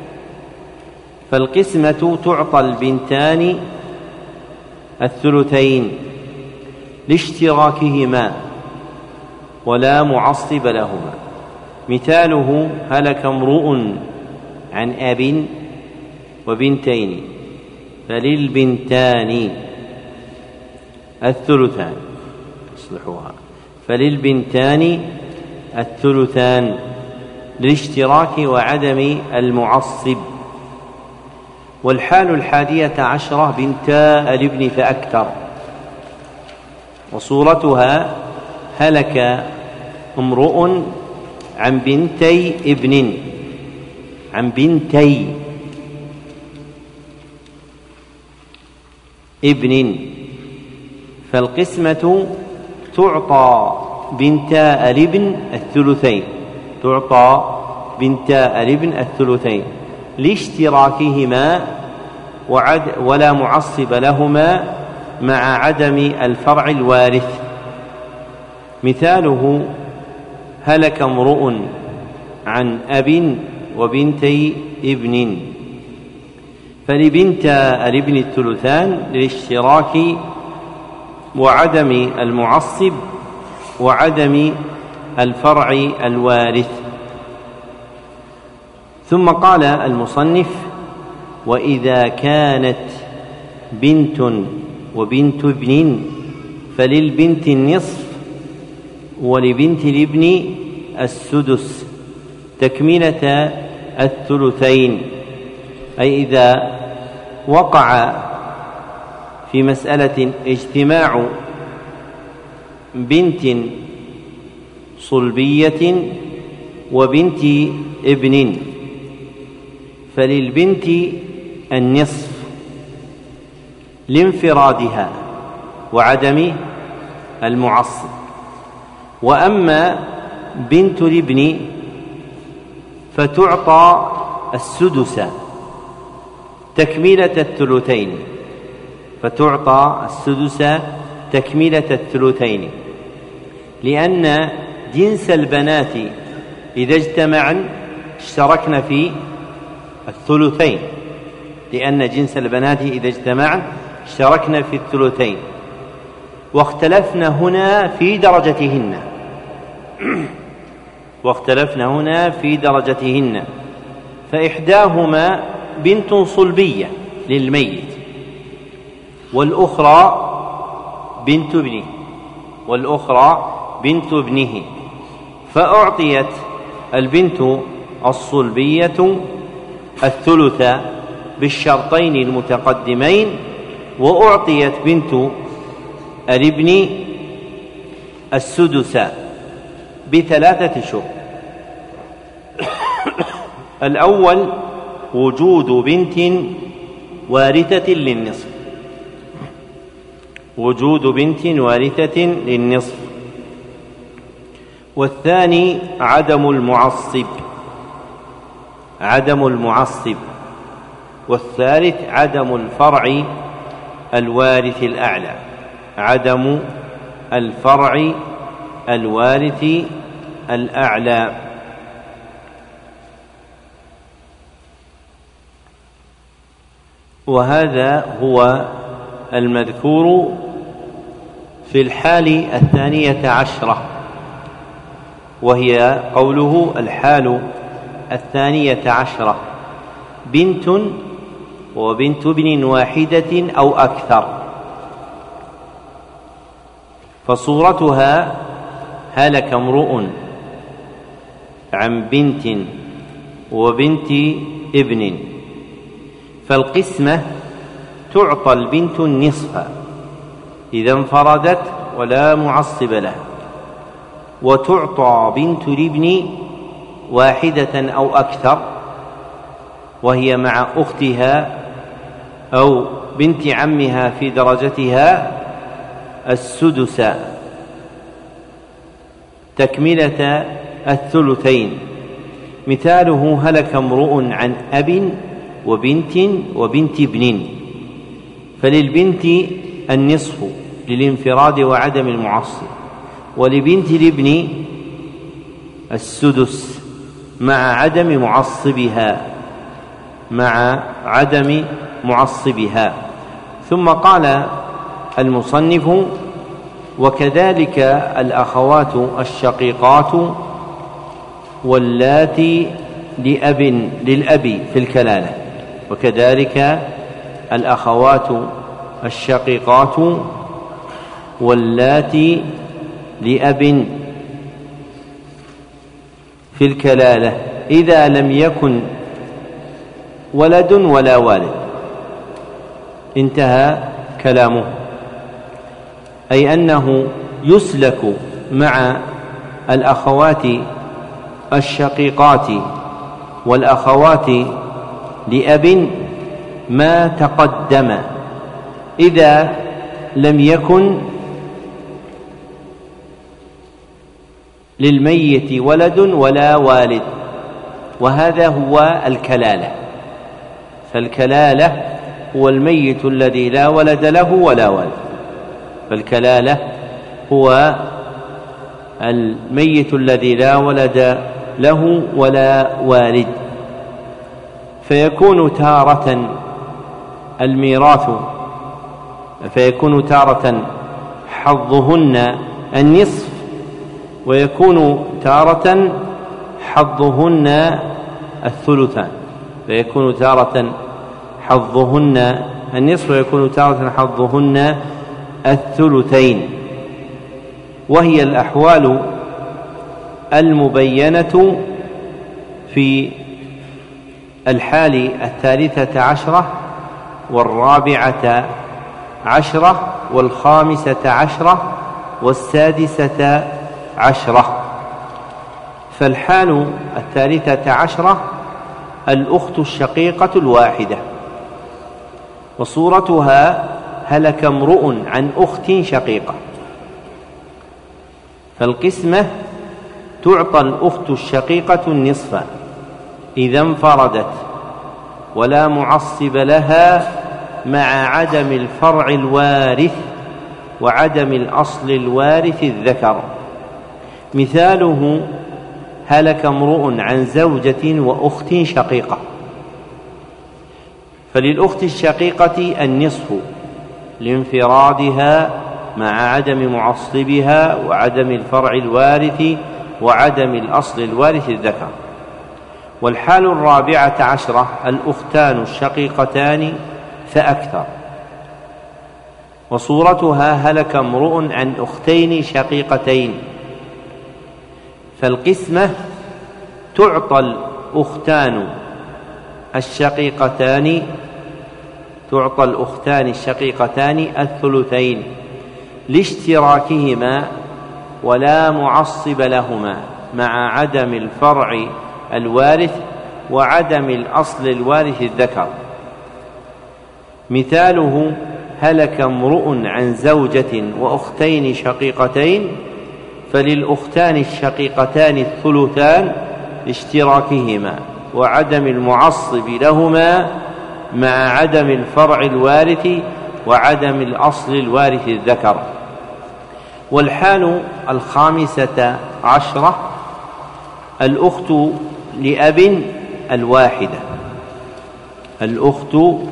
فالقسمة تعطى البنتان الثلثين لاشتراكهما ولا معصب لهما. مثاله هلك امرؤ عن أب وبنتين فللبنتان الثلثان، اصلحوها، فللبنتان الثلثان للاشتراك وعدم المعصب. والحال 11 بنتا الابن فأكثر، وصورتها هلك امرؤ عن بنتي ابن، عن بنتي ابن، فالقسمة تعطى بنتا الابن الثلثين، تعطى بنتا الابن الثلثين لاشتراكهما ولا معصب لهما مع عدم الفرع الوارث. مثاله هلك امرؤ عن أب وبنتي ابن فلبنتا الابن الثلثان للاشتراك وعدم المعصب وعدم الفرع الوارث. ثم قال المصنف: وإذا كانت بنت وبنت ابن فللبنت النصف ولبنت الابن السدس تكملة الثلثين. أي إذا وقع في مسألة اجتماع بنت صلبية وبنت ابن فللبنت النصف لانفرادها وعدم المعصب. وأما بنت الابن فتعطى السدس تكملة الثلثين، فتعطى السدس تكملة الثلثين، لأن جنس البنات إذا اجتمعن اشتركن في الثلثين، لأن جنس البنات إذا اجتمعن اشتركن في الثلثين، واختلفن هنا في درجتهن، واختلفن هنا في درجتهن، فإحداهما بنت صلبية للميت والأخرى بنت ابنه، والأخرى بنت ابنه، فأعطيت البنت الصلبية الثلث بالشرطين المتقدمين، وأعطيت بنت الابن السدس بثلاثة شروط. الأول وجود بنت وارثة للنصف، وجود بنت وارثة للنصف. والثاني عدم المعصب، عدم المعصب. والثالث عدم الفرع الوارث الأعلى، عدم الفرع الوارث الأعلى. وهذا هو المذكور في الحال 12، وهي قوله الحال 12 بنت وبنت ابن واحدة أو أكثر. فصورتها هلك امرؤ عن بنت وبنت ابن، فالقسمة تعطى البنت النصف إذا انفردت ولا معصب لها، وتعطى بنت الابن واحدة أو أكثر وهي مع أختها أو بنت عمها في درجتها السدس تكملة الثلثين. مثاله هلك امرؤ عن أب وبنت ابن، فللبنت النصف للانفراد وعدم المعصب، ولبنت الابن السدس مع عدم معصبها. ثم قال المصنف: وكذلك الأخوات الشقيقات واللاتي للأب في الكلالة. وكذلك الأخوات الشقيقات واللاتي لأب في الكلالة إذا لم يكن ولد ولا والد. انتهى كلامه، أي أنه يسلك مع الأخوات الشقيقات والأخوات لأب ما تقدم إذا لم يكن للميت ولد ولا والد، وهذا هو الكلالة. فالكلالة هو الميت الذي لا ولد له ولا والد، فالكلالة هو الميت الذي لا ولد له ولا والد. فيكون تارة الميراث، فيكون تارة حظهن النصف، ويكون تارة حظهن الثلثان. فيكون تارة حظهن النصف ويكون تارة حظهن الثلثين. وهي الأحوال المبينة في الحال 13 والرابعة 10 والخامسة 10 والسادسة 10. فالحال 13 الأخت الشقيقة الواحدة، وصورتها هلك امرؤ عن أخت شقيقة. فالقسمة تعطى الأخت الشقيقة النصف إذا انفردت ولا معصب لها مع عدم الفرع الوارث وعدم الأصل الوارث الذكر. مثاله هلك امرؤ عن زوجة وأخت شقيقة، فللأخت الشقيقة النصف لانفرادها مع عدم معصبها وعدم الفرع الوارث وعدم الأصل الوارث الذكر. والحال 14 الأختان الشقيقتان فأكثر، وصورتها هلك امرؤ عن أختين شقيقتين. فالقسمة تعطى الأختان الشقيقتان الثلثين لاشتراكهما ولا معصب لهما مع عدم الفرع الوارث وعدم الأصل الوارث الذكر. مثاله هلك امرؤ عن زوجة وأختين شقيقتين، فللأختان الشقيقتان الثلثان لاشتراكهما وعدم المعصب لهما مع عدم الفرع الوارث وعدم الأصل الوارث الذكر. والحال 15 الأخت لأب الواحدة، الأخت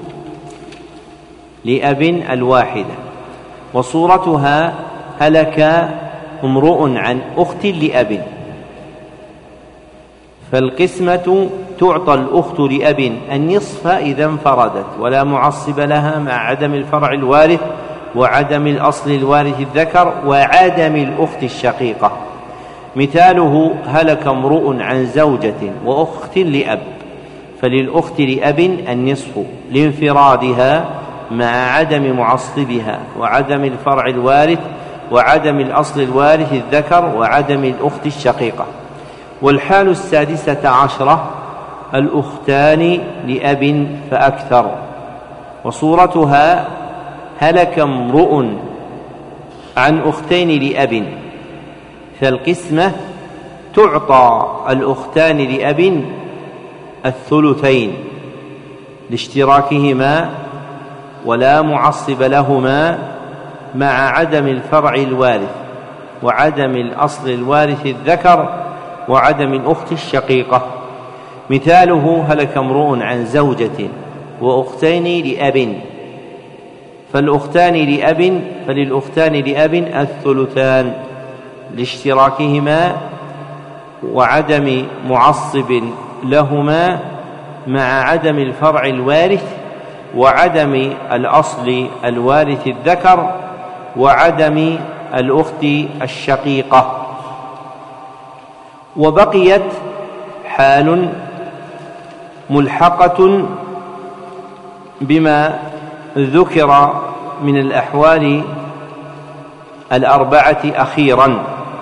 لأب الواحدة، وصورتها هلك امرؤ عن أخت لأب. فالقسمة تعطى الأخت لأب النصف إذا انفردت ولا معصب لها مع عدم الفرع الوارث وعدم الأصل الوارث الذكر وعدم الأخت الشقيقة. مثاله: هلك امرؤ عن زوجة وأخت لأب، فللأخت لأب النصف لانفرادها مع عدم معصبها وعدم الفرع الوارث وعدم الأصل الوارث الذكر وعدم الأخت الشقيقة. والحال 16 الأختان لأب فأكثر، وصورتها: هلك امرؤ عن أختين لأب، فالقسمة تعطى الأختان لأب الثلثين لاشتراكهما ولا معصب لهما مع عدم الفرع الوارث وعدم الأصل الوارث الذكر وعدم الأخت الشقيقة. مثاله: هلك امرؤ عن زوجة وأختين لأب، فللأختان لأب الثلثان لاشتراكهما وعدم معصب لهما مع عدم الفرع الوارث وعدم الأصل الوارث الذكر وعدم الأخت الشقيقة. وبقيت حال ملحقة بما ذكر من الأحوال 4 أخيرا،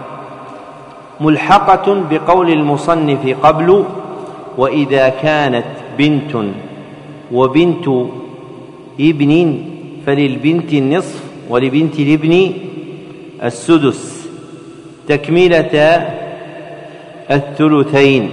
ملحقة بقول المصنف قبل: وإذا كانت بنت وبنت ابن فللبنت النصف ولبنت الابن السدس تكملة الثلثين.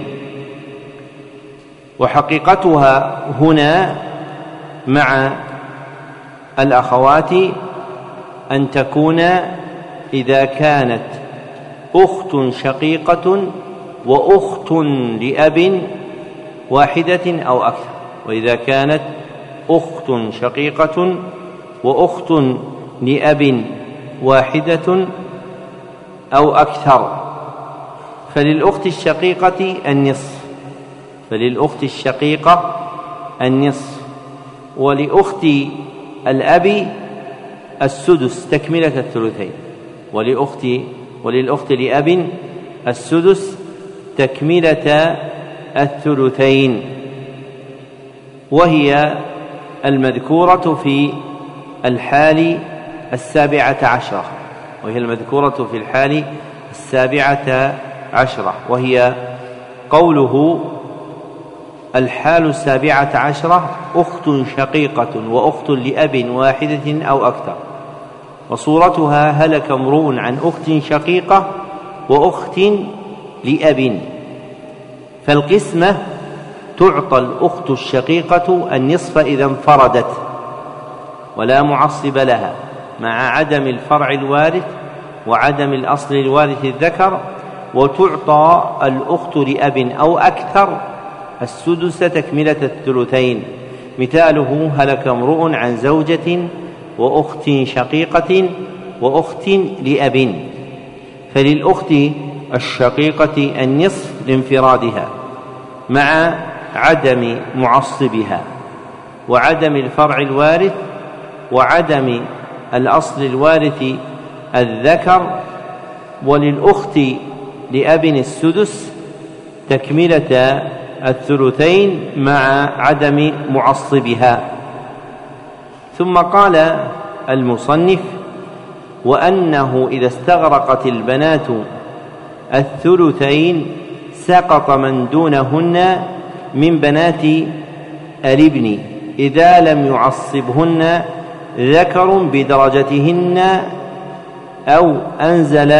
وحقيقتها هنا مع الأخوات أن تكون إذا كانت أخت شقيقة وأخت لأب واحدة أو أكثر، وإذا كانت أخت شقيقة وأخت لأب واحدة أو أكثر فللأخت الشقيقة النصف ولأخت الأب السدس تكملة الثلثين، وللأخت لأب السدس تكملة الثلثين، وهي المذكورة في الحال 17، وهي قوله: الحال 17 أخت شقيقة وأخت لأب واحدة أو أكثر، وصورتها: هلك امرؤ عن أخت شقيقة وأخت لأب، فالقسمة تعطى الأخت الشقيقة النصف إذا انفردت ولا معصب لها مع عدم الفرع الوارث وعدم الأصل الوارث الذكر، وتعطى الأخت لأب أو أكثر السدس تكملة الثلثين. مثاله: هلك امرؤ عن زوجة وأخت شقيقة وأخت لأب، فللأخت الشقيقة النصف لانفرادها مع عدم معصبها وعدم الفرع الوارث وعدم الأصل الوارث الذكر، وللأخت لأب السدس تكملة الثلثين مع عدم معصبها. ثم قال المصنف: وأنه إذا استغرقت البنات الثلثين سقط من دونهن من بنات الابن إذا لم يعصبهن ذكر بدرجتهن أو أنزل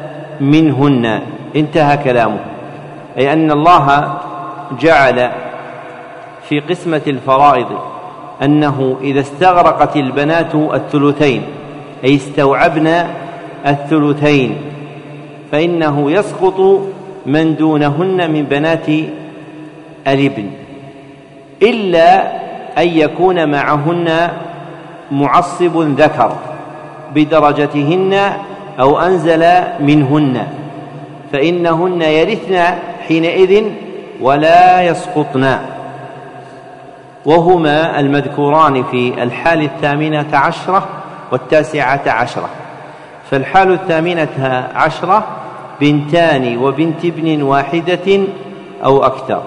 منهن. انتهى كلامه، أي أن الله جعل في قسمة الفرائض أنه إذا استغرقت البنات الثلثين أي استوعبن الثلثين فإنه يسقط من دونهن من بنات الابن، إلا أن يكون معهن معصب ذكر بدرجتهن أو أنزل منهن، فإنهن يرثن حينئذ ولا يسقطن، وهما المذكوران في الحال 18 و19. فالحال 18 بنتان وبنت ابن واحدة أو أكثر.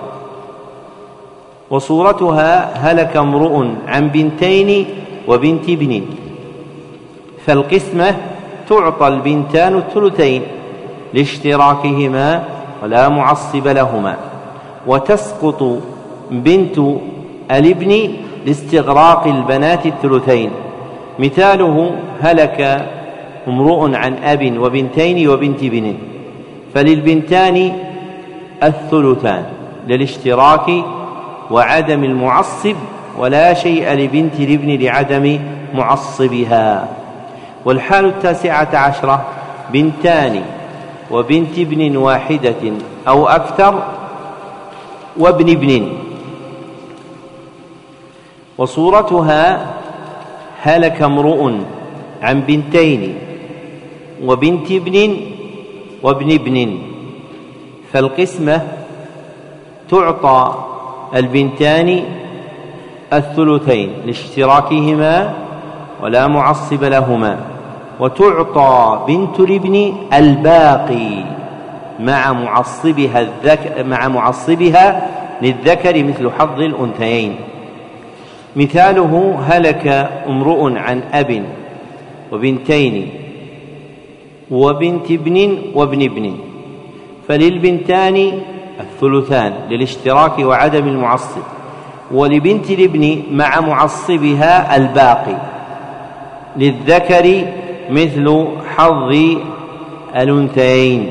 وصورتها هلك امرؤ عن بنتين وبنت ابن، فالقسمة تعطى البنتان الثلثين لاشتراكهما ولا معصب لهما، وتسقط بنت الابن لاستغراق البنات الثلثين. مثاله هلك امرؤ عن أب وبنتين وبنت ابن، فللبنتان الثلثان للاشتراك وعدم المعصب، ولا شيء لبنت الابن لعدم معصبها. والحال 19 بنتان وبنت ابن واحدة أو أكثر وابن ابن. وصورتها هلك امرؤ عن بنتين وبنت ابن وابن ابن، فالقسمة تعطى البنتان الثلثين لاشتراكهما ولا معصب لهما، وتعطى بنت الابن الباقي مع معصبها للذكر مثل حظ الأنثيين. مثاله هلك امرؤ عن أب وبنتين وبنت ابن وابن ابن، فللبنتان الثلثان للاشتراك وعدم المعصب، ولبنت الابن مع معصبها الباقي للذكر مثل حظ الأنثيين.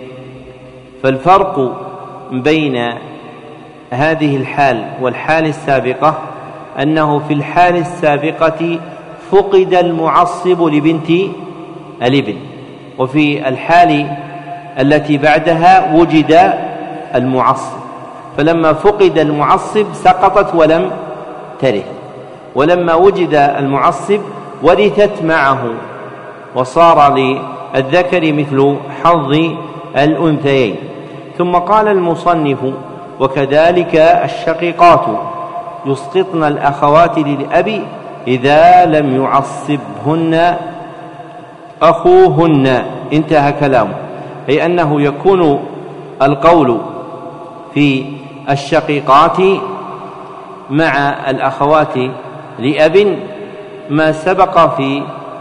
فالفرق بين هذه الحال والحال السابقة أنه في الحال السابقة فقد المعصب لبنت الابن، وفي الحال التي بعدها وجد المعصب، فلما فقد المعصب سقطت ولم ترث، ولما وجد المعصب ورثت معه وصار للذكر مثل حظ الأنثيين. ثم قال المصنف: وكذلك الشقيقات يسقطن الأخوات للأب إذا لم يعصبهن أخوهن. انتهى كلامه، أي أنه يكون القول في الشقيقات مع الأخوات لأب ما سبق في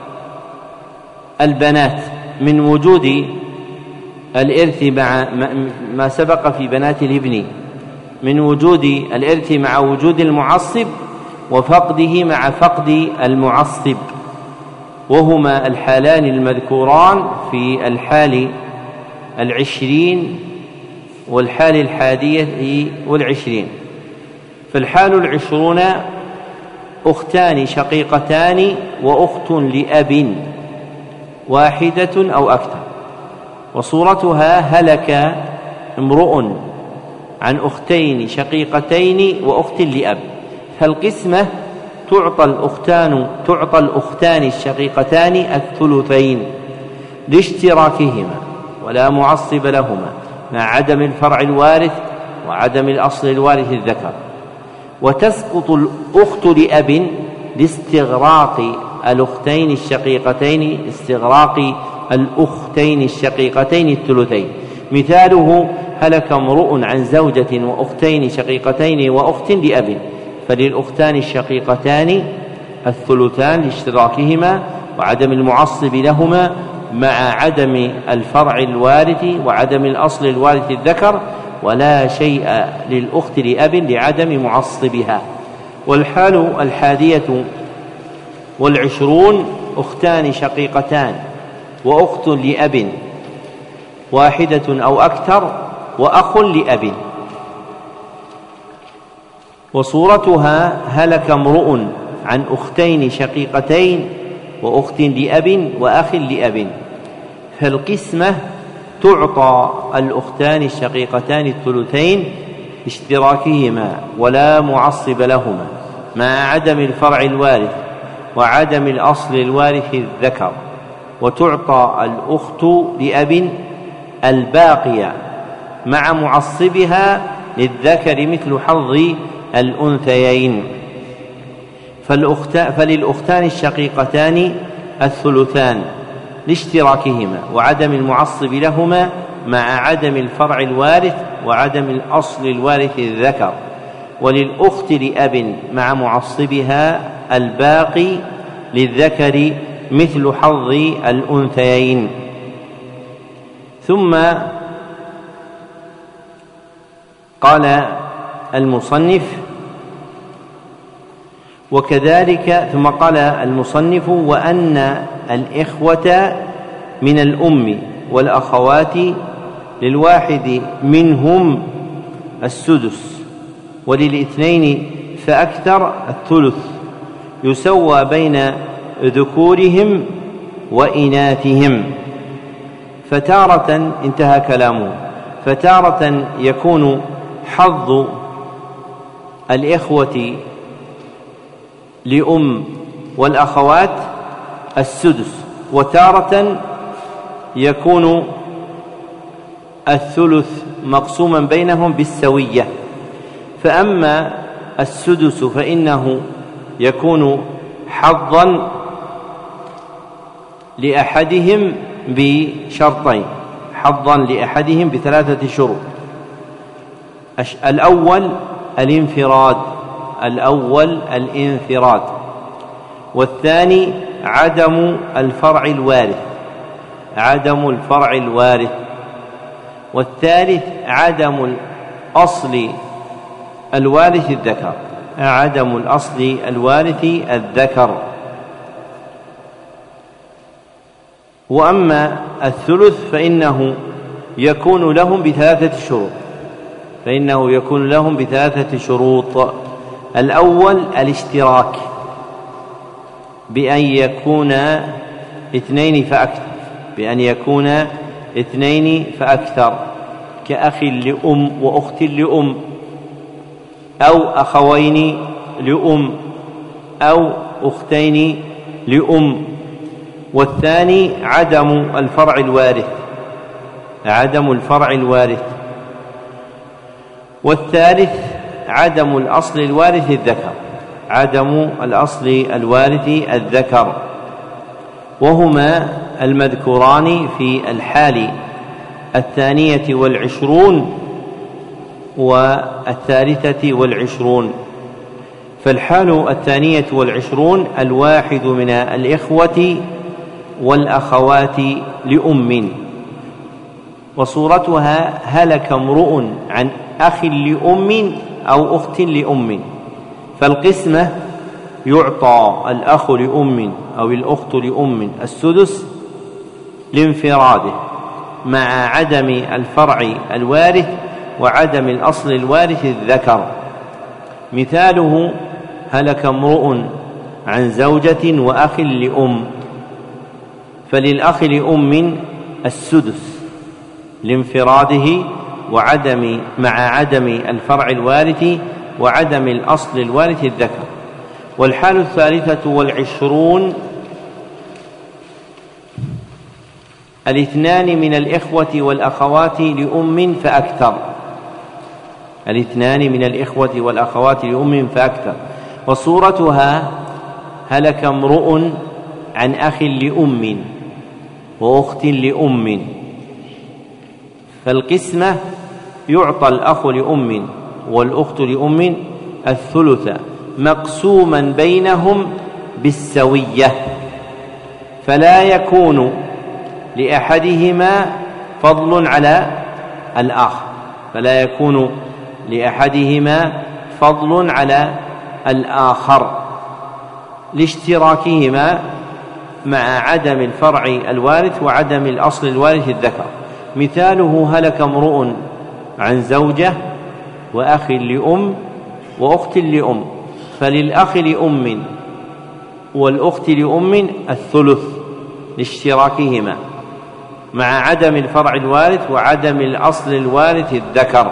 البنات من وجود الإرث مع ما سبق في بنات الابن من وجود الإرث مع وجود المعصب، وفقده مع فقد المعصب، وهما الحالان المذكوران في الحال 20 والحال 21. فالحال 20 أختان شقيقتان وأخت لأب واحدة أو أكثر. وصورتها هلك امرؤ عن أختين شقيقتين وأخت لأب، فالقسمة تعطى الأختان الشقيقتان الثلثين لاشتراكهما ولا معصب لهما مع عدم الفرع الوارث وعدم الأصل الوارث الذكر. وتسقط الأخت لأب لاستغراق الأختين الشقيقتين الثلثين. مثاله هلك امرؤ عن زوجة وأختين شقيقتين وأخت لأب، فللأختان الشقيقتان الثلثان لاشتراكهما وعدم المعصب لهما مع عدم الفرع الوارث وعدم الأصل الوارث الذكر، ولا شيء للأخت لأب لعدم معصبها. والحال 21 أختان شقيقتان وأخت لأب واحدة أو أكثر وأخ لأب. وصورتها هلك امرؤ عن أختين شقيقتين وأخت لأب وأخ لأب، فالقسمة تعطى الأختان الشقيقتان الثلثين اشتراكهما ولا معصب لهما مع عدم الفرع الوارث وعدم الأصل الوارث الذكر، وتعطى الأخت لأب الباقية مع معصبها للذكر مثل حظ الأنثيين. فللأختان الشقيقتان الثلثان لاشتراكهما وعدم المعصب لهما مع عدم الفرع الوارث وعدم الأصل الوارث الذكر. وللأخت لأب مع معصبها الباقي للذكر مثل حظ الأنثيين. ثم قال المصنف وكذلك ثم قال المصنف وأن الإخوة من الأم والأخوات للواحد منهم السدس وللاثنين فأكثر الثلث يسوى بين ذكورهم وإناثهم. فتارة انتهى كلامه فتارة يكون حظ الإخوة لأم والأخوات السدس وتارة يكون الثلث مقسوما بينهم بالسوية. فأما السدس فإنه يكون حظا لأحدهم بشرطين حظا لأحدهم بثلاثة شروط. الأول الانفراد والثاني عدم الفرع الوارث والثالث عدم الأصل الوارث الذكر. وأما الثلث فإنه يكون لهم بثلاثة شروط. الأول الاشتراك بأن يكون اثنين فأكثر كأخ لأم وأخت لأم أو أخوين لأم أو أختين لأم. والثاني عدم الفرع الوارث والثالث عدم الأصل الوارث الذكر وهما المذكوران في الحال 22 و23. فالحال 22 الواحد من الإخوة والأخوات لأم وصورتها هلك امرؤ عن أخ لأم أو أخت لأم. فالقسمة يعطى الأخ لأم أو الأخت لأم السدس لانفراده مع عدم الفرع الوارث وعدم الأصل الوارث الذكر. مثاله هلك امرؤ عن زوجة وأخ لأم فللأخ لأم السدس لانفراده مع عدم الفرع الوارث وعدم الأصل الوارث الذكر. والحال 23 الاثنان من الإخوة والأخوات لأم فأكثر وصورتها هلك امرؤ عن أخ لأم وأخت لأم. فالقسمة يعطى الأخ لأم والأخت لأم الثلث مقسوما بينهم بالسوية فلا يكون لأحدهما فضل على الآخر لاشتراكهما مع عدم الفرع الوارث وعدم الأصل الوارث الذكر. مثاله هلك امرؤ عن زوجة وأخ لأم وأخت لأم فللأخ لأم والأخت لأم الثلث لاشتراكهما مع عدم الفرع الوارث وعدم الأصل الوارث الذكر.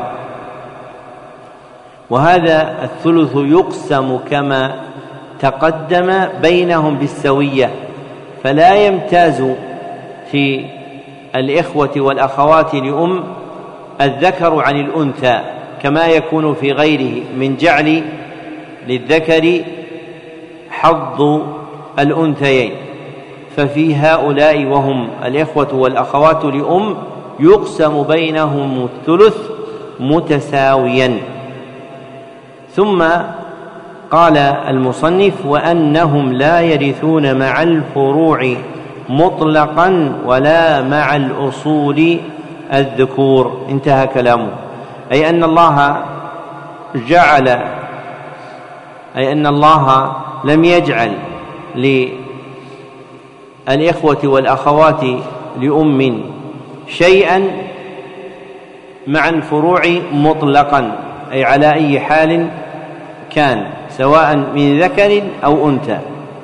وهذا الثلث يقسم كما تقدم بينهم بالسوية فلا يمتاز في الإخوة والأخوات لأم الذكر عن الأنثى كما يكون في غيره من جعل للذكر حظ الأنثيين، ففي هؤلاء وهم الإخوة والأخوات لأم يقسم بينهم الثلث متساويا. ثم قال المصنف: وأنهم لا يرثون مع الفروع مطلقا ولا مع الأصول الذكور. انتهى كلامه. أي أن الله لم يجعل للإخوة والأخوات لأم شيئا مع الفروع مطلقا، أي على أي حال كان، سواء من ذكر أو أنثى،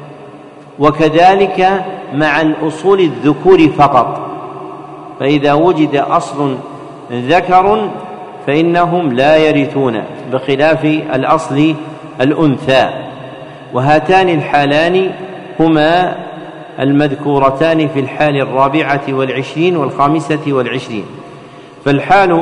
وكذلك مع الأصول الذكور فقط. فإذا وجد أصل ذكر فإنهم لا يرثون، بخلاف الأصل الأنثى. وهاتان الحالان هما المذكورتان في الحال 24 و25 والعشرين. فالحال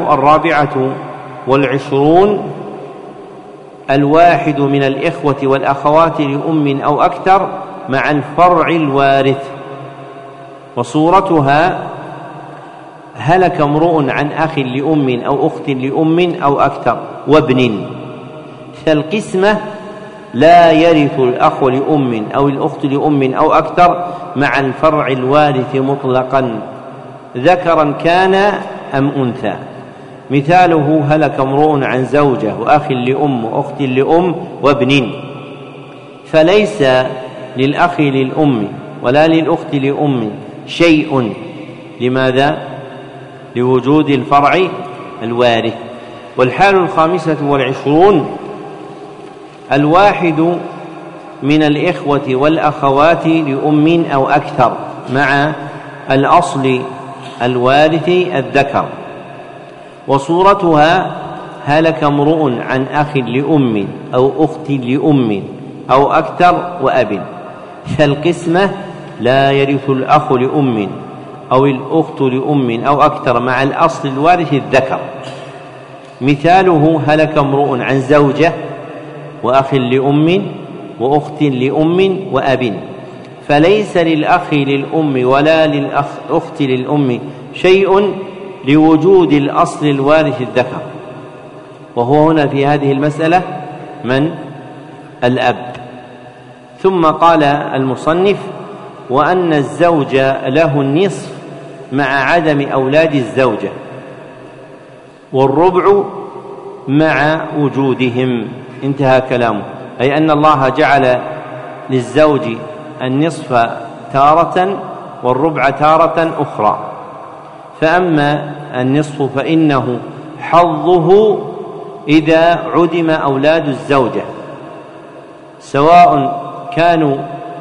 24 الواحد من الإخوة والأخوات لأم أو أكثر مع الفرع الوارث، وصورتها: هلك امرؤ عن أخ لأم أو أخت لأم أو أكثر وابن، فالقسمة لا يرث الأخ لأم أو الأخت لأم أو أكثر مع الفرع الوارث مطلقا، ذكرا كان أم أنثى. مثاله: هلك امرؤ عن زوجة وأخ لأم وأخت لأم وابن، فليس للأخ للأم ولا للأخت لأم شيء. لماذا؟ لوجود الفرع الوارث. والحال 25 الواحد من الإخوة والأخوات لأم أو أكثر مع الأصل الوارث الذكر، وصورتها: هلك امرؤ عن أخ لأم أو أخت لأم أو أكثر وأب، فالقسمة لا يرث الأخ لأم أو الأخت لأم أو أكثر مع الأصل الوارث الذكر. مثاله: هلك امرؤ عن زوجة وأخ لأم وأخت لأم وأب، فليس للأخ للأم ولا للأخت للأم شيء لوجود الأصل الوارث الذكر. وهو هنا في هذه المسألة من؟ الأب. ثم قال المصنف: وأن الزوج له النصف مع عدم أولاد الزوجة، والربع مع وجودهم. انتهى كلامه. أي أن الله جعل للزوج النصف تارة والربع تارة أخرى. فأما النصف فإنه حظه إذا عدم أولاد الزوجة، سواء كانوا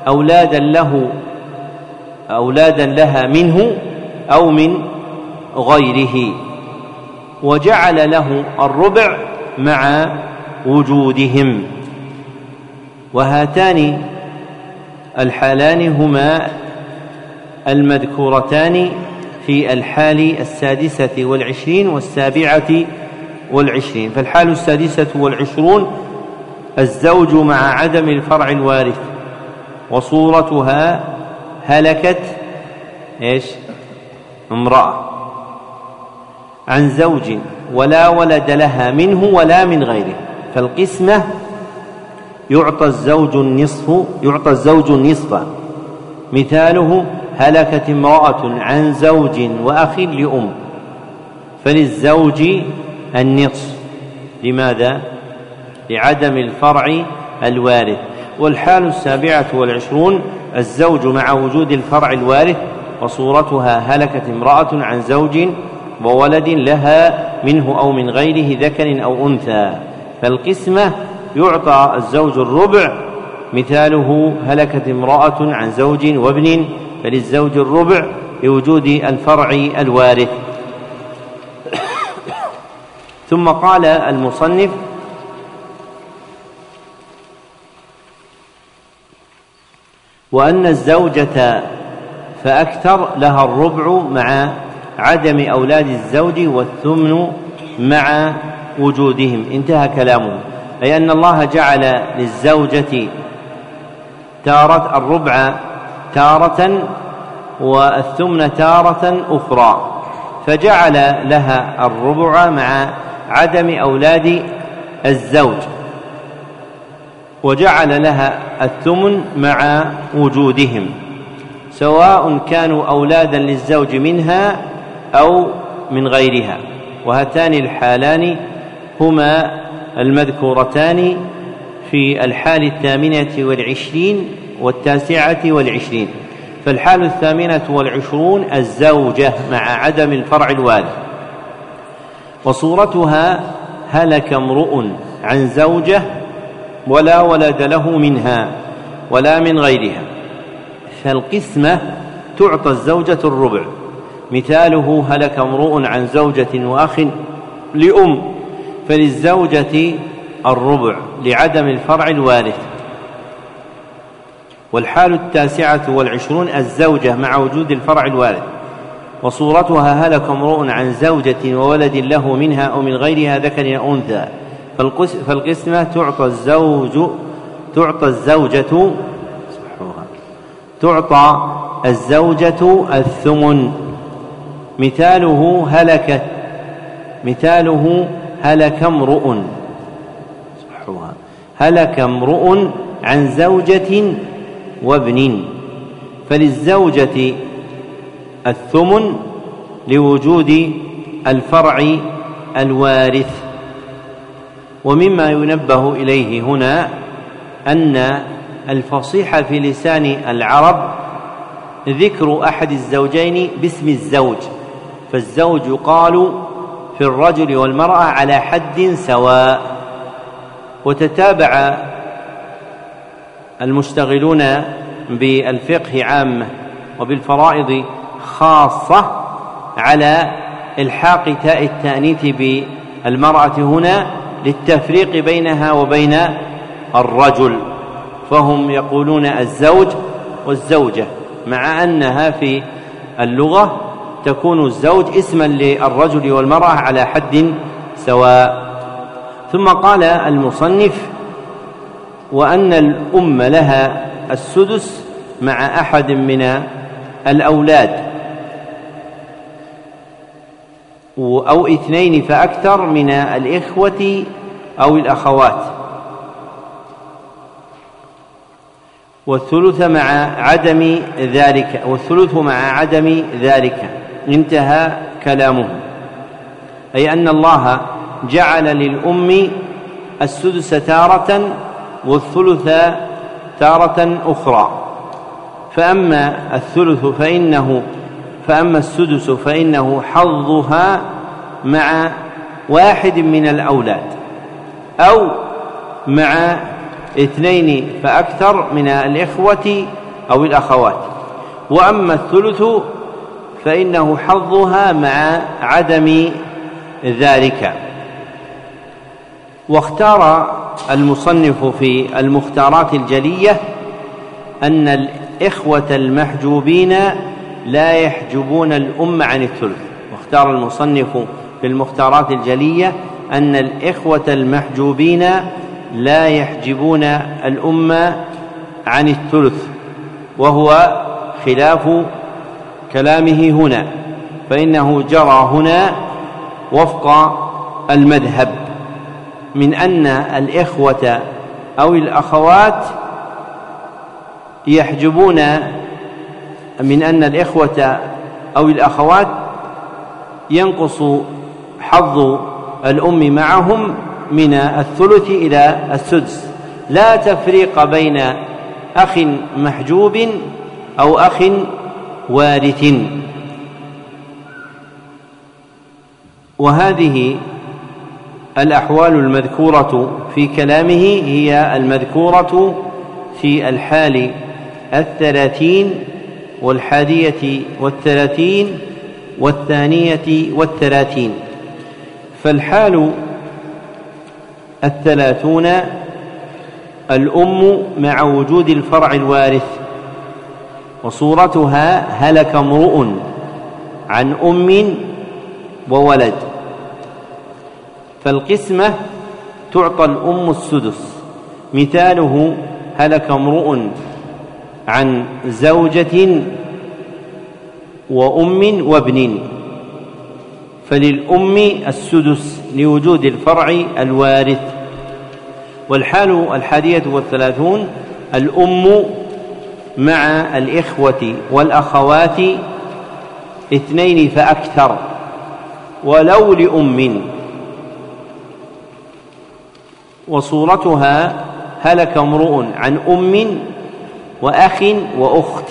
أولادا لها منه أو من غيره، وجعل له الربع مع وجودهم. وهاتان الحالان هما المذكورتان في الحال 26 و27. فالحال 26 الزوج مع عدم الفرع الوارث، وصورتها: هلكت امرأة عن زوج ولا ولد لها منه ولا من غيره، فالقسمة يعطى الزوج النصف. مثاله: هلكت امرأة عن زوج وأخ لأم، فللزوج النصف. لماذا؟ لعدم الفرع الوارث. والحال 27 الزوج مع وجود الفرع الوارث، وصورتها: هلكت امرأة عن زوج وولد لها منه أو من غيره ذكر أو أنثى، فالقسمة يعطى الزوج الربع. مثاله: هلكت امرأة عن زوج وابن، فللزوج الربع لوجود الفرع الوارث. ثم قال المصنف: وأن الزوجة فأكثر لها الربع مع عدم أولاد الزوج، والثمن مع وجودهم. انتهى كلامه، أي أن الله جعل للزوجة الربع تارة والثمن تارة أخرى، فجعل لها الربع مع عدم أولاد الزوج، وجعل لها الثمن مع وجودهم، سواء كانوا أولادا للزوج منها أو من غيرها. وهاتان الحالان هما المذكورتان في الحال 28 و29. فالحال 28 الزوجة مع عدم الفرع الوارث، وصورتها هلك امرؤ عن زوجة ولا ولد له منها ولا من غيرها، فالقسمة تعطى الزوجة الربع، مثاله هلك امرؤ عن زوجة وأخ لأم، فللزوجة الربع لعدم الفرع الوارث. والحال 29 الزوجة مع وجود الفرع الوارث، وصورتها هلك امرؤ عن زوجة وولد له منها أو من غيرها ذكر أو أنثى، فالقسمة تعطى الزوجة الثمن، مثاله هلك امرؤ عن زوجة وابن، فللزوجة الثمن لوجود الفرع الوارث. ومما ينبه إليه هنا أن الفصيح في لسان العرب ذكر أحد الزوجين باسم الزوج، فالزوج يقال في الرجل والمرأة على حد سواء. وتتابع المشتغلون بالفقه عامة وبالفرائض خاصة على إلحاق تاء التأنيث بالمرأة هنا للتفريق بينها وبين الرجل، فهم يقولون الزوج والزوجة، مع أنها في اللغة تكون الزوج اسما للرجل والمرأة على حد سواء. ثم قال المصنف: وأن الأم لها السدس مع أحد من الأولاد أو 2 فأكثر من الإخوة أو الأخوات، والثلث مع عدم ذلك. انتهى كلامه، أي أن الله جعل للأم السدس تارة والثلث تارة أخرى، فأما السدس فإنه حظها مع واحد من الأولاد أو مع 2 فأكثر من الإخوة أو الأخوات، وأما الثلث فإنه حظها مع عدم ذلك. واختار المصنف في المختارات الجلية أن الإخوة المحجوبين لا يحجبون الأم عن الثلث. واختار المصنف في المختارات الجلية أن الإخوة المحجوبين لا يحجبون الأم عن الثلث، وهو خلاف كلامه هنا، فإنه جرى هنا وفق المذهب من أن الإخوة أو الأخوات يحجبون، من أن الإخوة أو الأخوات ينقص حظ الأم معهم من الثلث إلى السدس، لا تفريق بين أخ محجوب أو أخ وارث. وهذه الأحوال المذكورة في كلامه هي المذكورة في الحال 30 و31 و32. فالحال 30 الأم مع وجود الفرع الوارث، وصورتها هلك امرؤ عن أم وولد، فالقسمة تعطى الأم السدس. مثاله: هلك امرؤ عن زوجة وأم وابن، فللأم السدس لوجود الفرع الوارث. والحال 31: الأم مع الإخوة والأخوات 2 فأكثر ولو لأم. وصورتها: هلك امرؤ عن أم وأخ وأخت،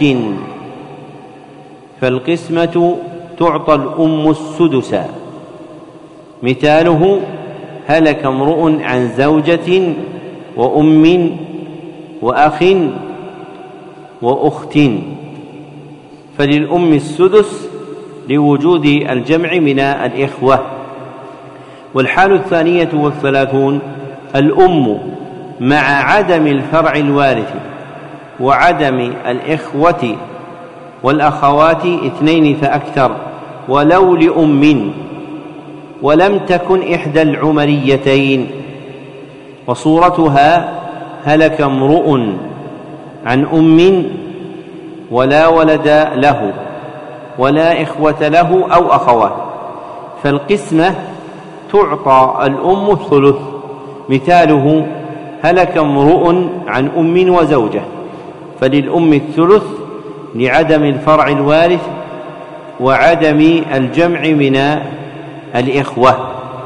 فالقسمة تعطى الأم السدس. مثاله: هلك امرؤ عن زوجة وأم وأخ وأخت، فللأم السدس لوجود الجمع من الإخوة. والحال 32: الأم مع عدم الفرع الوارث وعدم الإخوة والأخوات 2 فأكثر ولو لأم، ولم تكن إحدى العمريتين. وصورتها: هلك امرؤ عن أم ولا ولد له ولا إخوة له أو أخوات، فالقسمة تعطى الأم الثلث. مثاله: هلك امرؤ عن أم وزوجة، فللأم الثلث لعدم الفرع الوارث وعدم الجمع من الإخوة.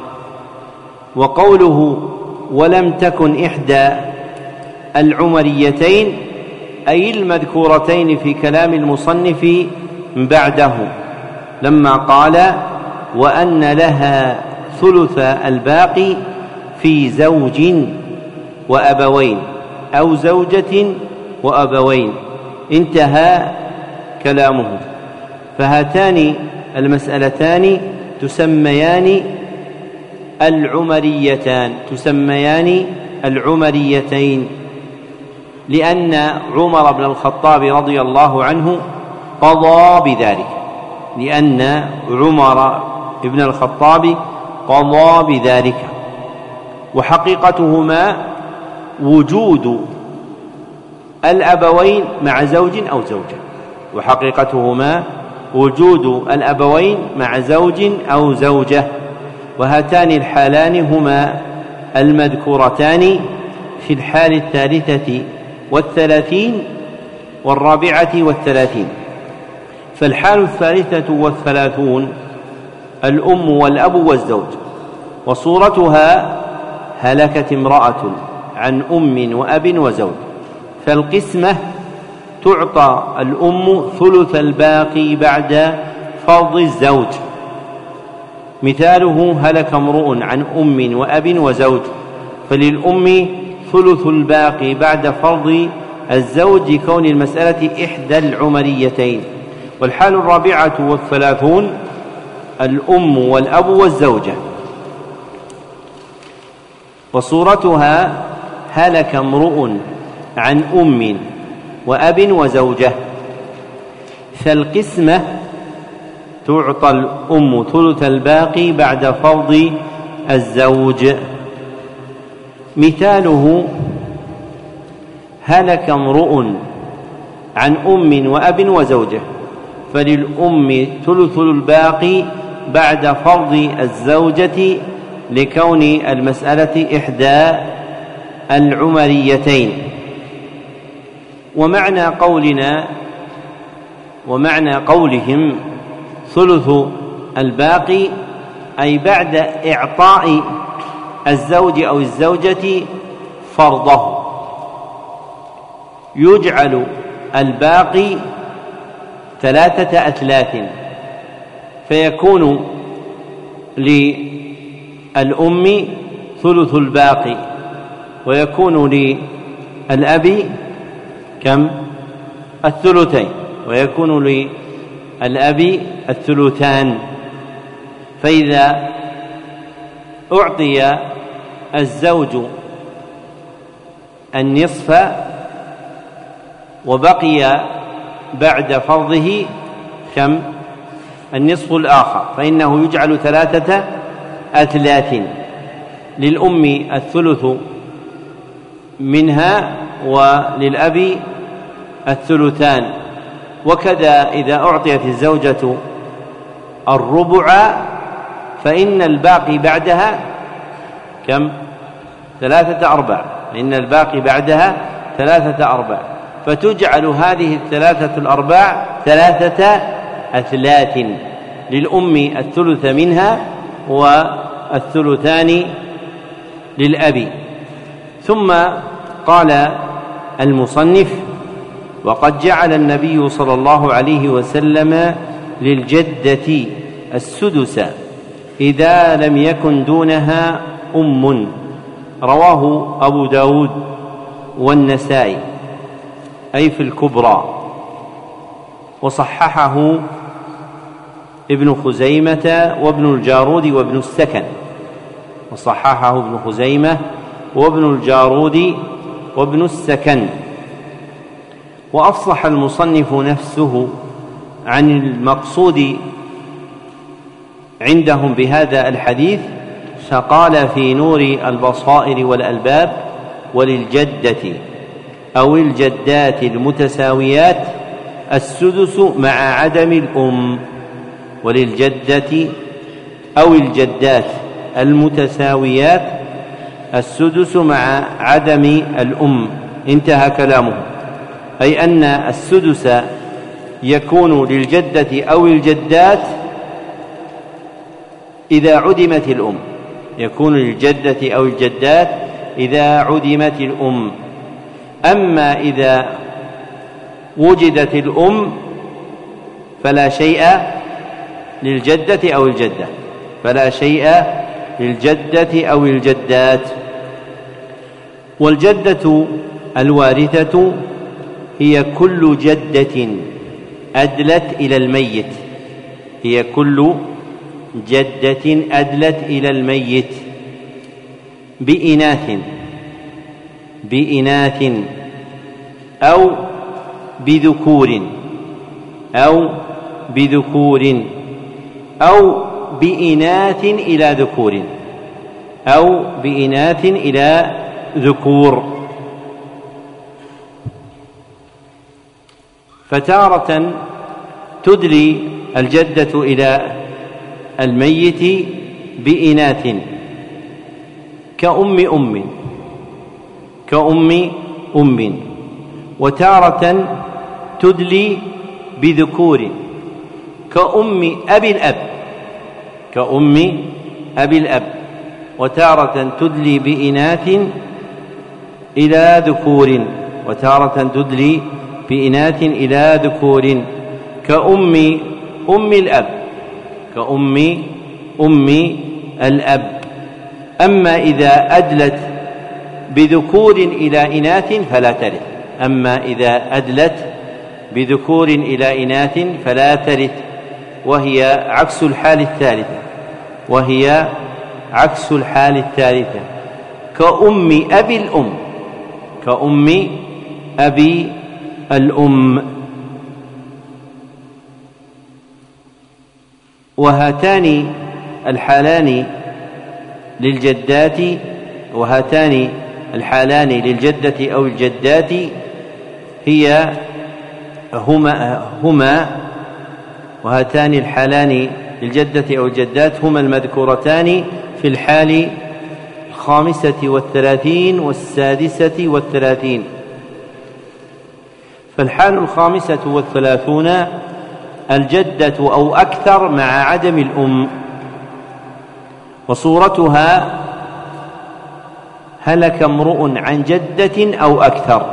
وقوله: ولم تكن إحدى العمريتين، أي المذكورتين في كلام المصنف بعده لما قال: وأن لها ثلث الباقي في زوج وأبوين أو زوجة وأبوين، انتهى كلامه. فهاتان المسألتان تسميان العمريتين، لأن عمر بن الخطاب رضي الله عنه قضى بذلك، وحقيقتهما وجود الأبوين مع زوج أو زوجة، وهاتان الحالان هما المذكورتان في الحال 33 و34. فالحال 33: الأم والأب والزوج. وصورتها: هلكت امرأة عن أم وأب وزوج، فالقسمة تعطى الأم ثلث الباقي بعد فرض الزوج. مثاله: هلك امرؤ عن أم وأب وزوج، فللأم ثلث الباقي بعد فرض الزوج كون المسألة إحدى العمريتين. والحال 34: الأم والأب والزوجة. وصورتها: هلك امرؤ عن أم وأب وزوجة، فالقسمة تعطى الأم ثلث الباقي بعد فرض الزوج. مثاله: هلك امرؤ عن أم وأب وزوجة، فللأم ثلث الباقي بعد فرض الزوجة لكون المسألة إحدى العمريتين. ومعنى قولهم ثلث الباقي أي بعد إعطاء الزوج أو الزوجة فرضه يجعل الباقي 3 أثلاث، فيكون للأم ثلث الباقي، ويكون للأب كم؟ الثلثين، ويكون للأب الثلثان. فإذا أعطي الزوج النصف وبقي بعد فرضه كم؟ النصف الآخر، فإنه يجعل 3 أثلاث. للأم الثلث منها وللأب الثلثان. وكذا إذا أعطيت الزوجة الربع فإن الباقي بعدها كم؟ 3/4. إن الباقي بعدها 3/4، فتجعل هذه 3/4 3 أثلاث، للأم الثلث منها والثلثان للأب. ثم قال المصنف: وقد جعل النبي صلى الله عليه وسلم للجدة السدس إذا لم يكن دونها أم. رواه أبو داود والنسائي، أي في الكبرى، وصححه ابن خزيمة وابن الجارود وابن السكن، وصححه ابن خزيمة وابن الجارود وابن السكن. وأفصح المصنف نفسه عن المقصود عندهم بهذا الحديث، فقال في نور البصائر والألباب: وللجدة أو الجدات المتساويات السدس مع عدم الأم. وللجدة أو الجدات المتساويات السدس مع عدم الأم. انتهى كلامه، أي أن السدس يكون للجدة أو الجدات إذا عدمت الأم، يكون للجدة أو الجدات إذا عدمت الأم. أما إذا وجدت الأم فلا شيء للجدة أو الجدة، فلا شيء للجدة أو الجدات. والجدة الوارثة هي كل جدة أدلت إلى الميت، هي كل جدة أدلت إلى الميت بإناث أو بذكور أو بإناث إلى ذكور أو بإناث إلى ذكور. فتارة تدلي الجدة إلى الميت بإناث كأم أم، وتارة تدلي بذكور كأم أبي الأب، وتارة تدلي بإناث إلى ذكور، وتارة تدلي بإناث إلى ذكور كأم الأب. أما إذا أدلت بذكور إلى إناث فلا ترث، أما إذا أدلت بذكور إلى إناث فلا ترث، وهي عكس الحال الثالثة، كأم أبي الأم. وهاتان الحالان للجدة أو الجدات وهاتان الحالان للجدة أو الجدات هما المذكورتان في الحال 35 و36 و30. فالحال 35 الجدة أو أكثر مع عدم الأم، وصورتها: هلك امرؤ عن جدة أو أكثر.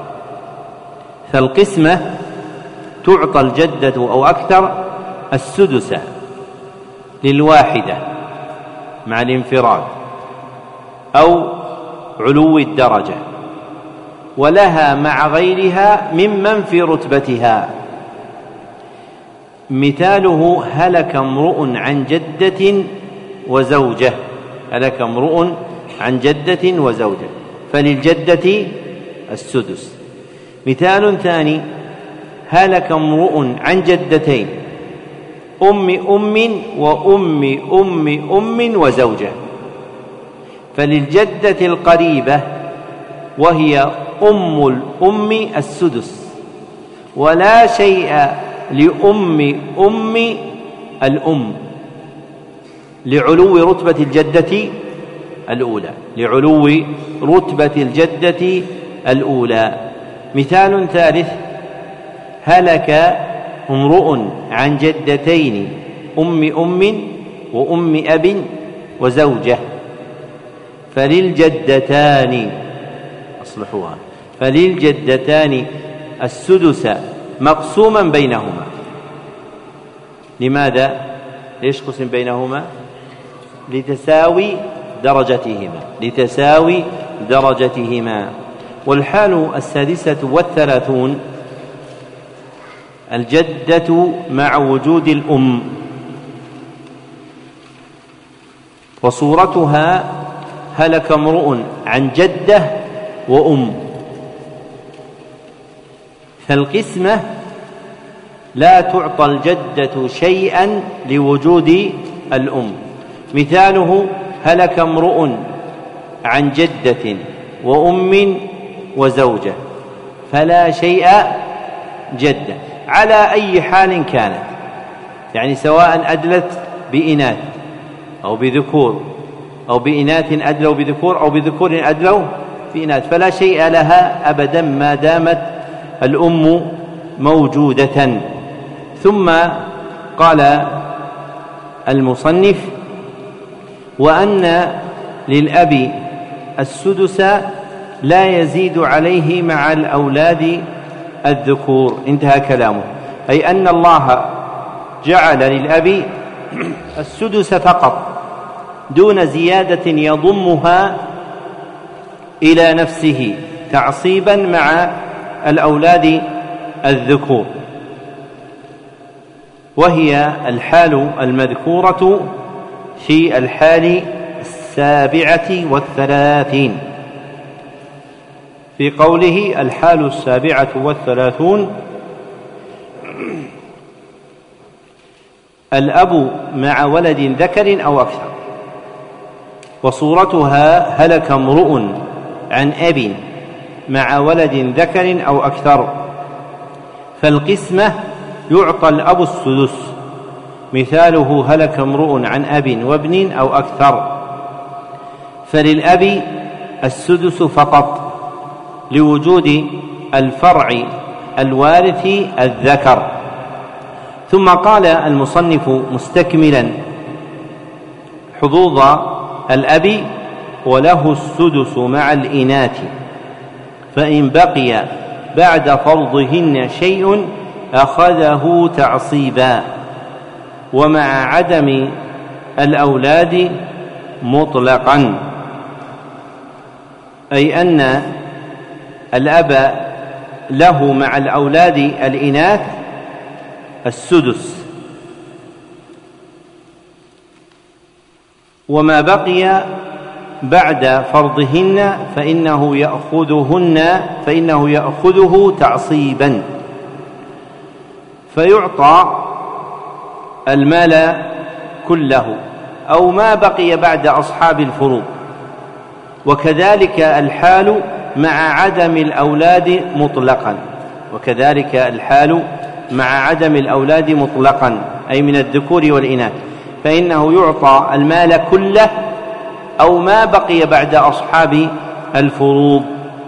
فالقسمة تعطى الجدة أو أكثر السدس للواحدة مع الانفراد أو علو الدرجة، ولها مع غيرها ممن في رتبتها. مثاله: هلك امرؤ عن جدة وزوجة، هلك امرؤ عن جدة وزوجة، فللجدة السدس. مثال ثاني: هلك امرؤ عن جدتين، أم وزوجة، فللجدة القريبة وهي أم الأم السدس، ولا شيء لأم أم الأم لعلو رتبة الجدة الأولى، لعلو رتبة الجدة الأولى. مثال ثالث: هلك امرؤ عن جدتين أم وأم أب وزوجة، فللجدتان، أصلحوها، فللجدتان السدس مقسوما بينهما. لماذا؟ ليش قسم بينهما؟ لتساوي درجتهما. والحال 36 الجدة مع وجود الأم، وصورتها: هلك امرؤ عن جدة وأم. فالقسمة: لا تعطى الجدة شيئا لوجود الأم. مثاله: هلك امرؤ عن جدة وأم وزوجة، فلا شيء جدة على أي حال كانت، يعني سواء أدلت بإناث أو بذكور، أو بإناث أدلوا بذكور، أو بذكور أدلوا بإناث، فلا شيء لها أبدا ما دامت الأم موجودة. ثم قال المصنف: وأن للأب السدس لا يزيد عليه مع الأولاد الذكور. انتهى كلامه، أي أن الله جعل للأب السدس فقط دون زيادة يضمها إلى نفسه تعصيبا مع الأولاد الذكور، وهي الحال المذكورة في الحال 37 في قوله: الحال 37 الأب مع ولد ذكر أو أكثر، وصورتها: هلك امرؤ عن أب مع ولد ذكر أو أكثر. فالقسمة: يعطى الأب السدس. مثاله: هلك امرؤ عن أب وابن أو أكثر. فللأب السدس فقط لوجود الفرع الوارث الذكر. ثم قال المصنف مستكملا حظوظ الأب: وله السدس مع الإناث، فإن بقي بعد فرضهن شيء أخذه تعصيبا، ومع عدم الأولاد مطلقا، أي أن الأب له مع الأولاد الإناث السدس، وما بقي بعد فرضهن فإنه يأخذه تعصيبا، فيعطى المال كله أو ما بقي بعد أصحاب الفروض. وكذلك الحال مع عدم الأولاد مطلقا أي من الذكور والإناث، فإنه يعطى المال كله أو ما بقي بعد أصحاب الفروض.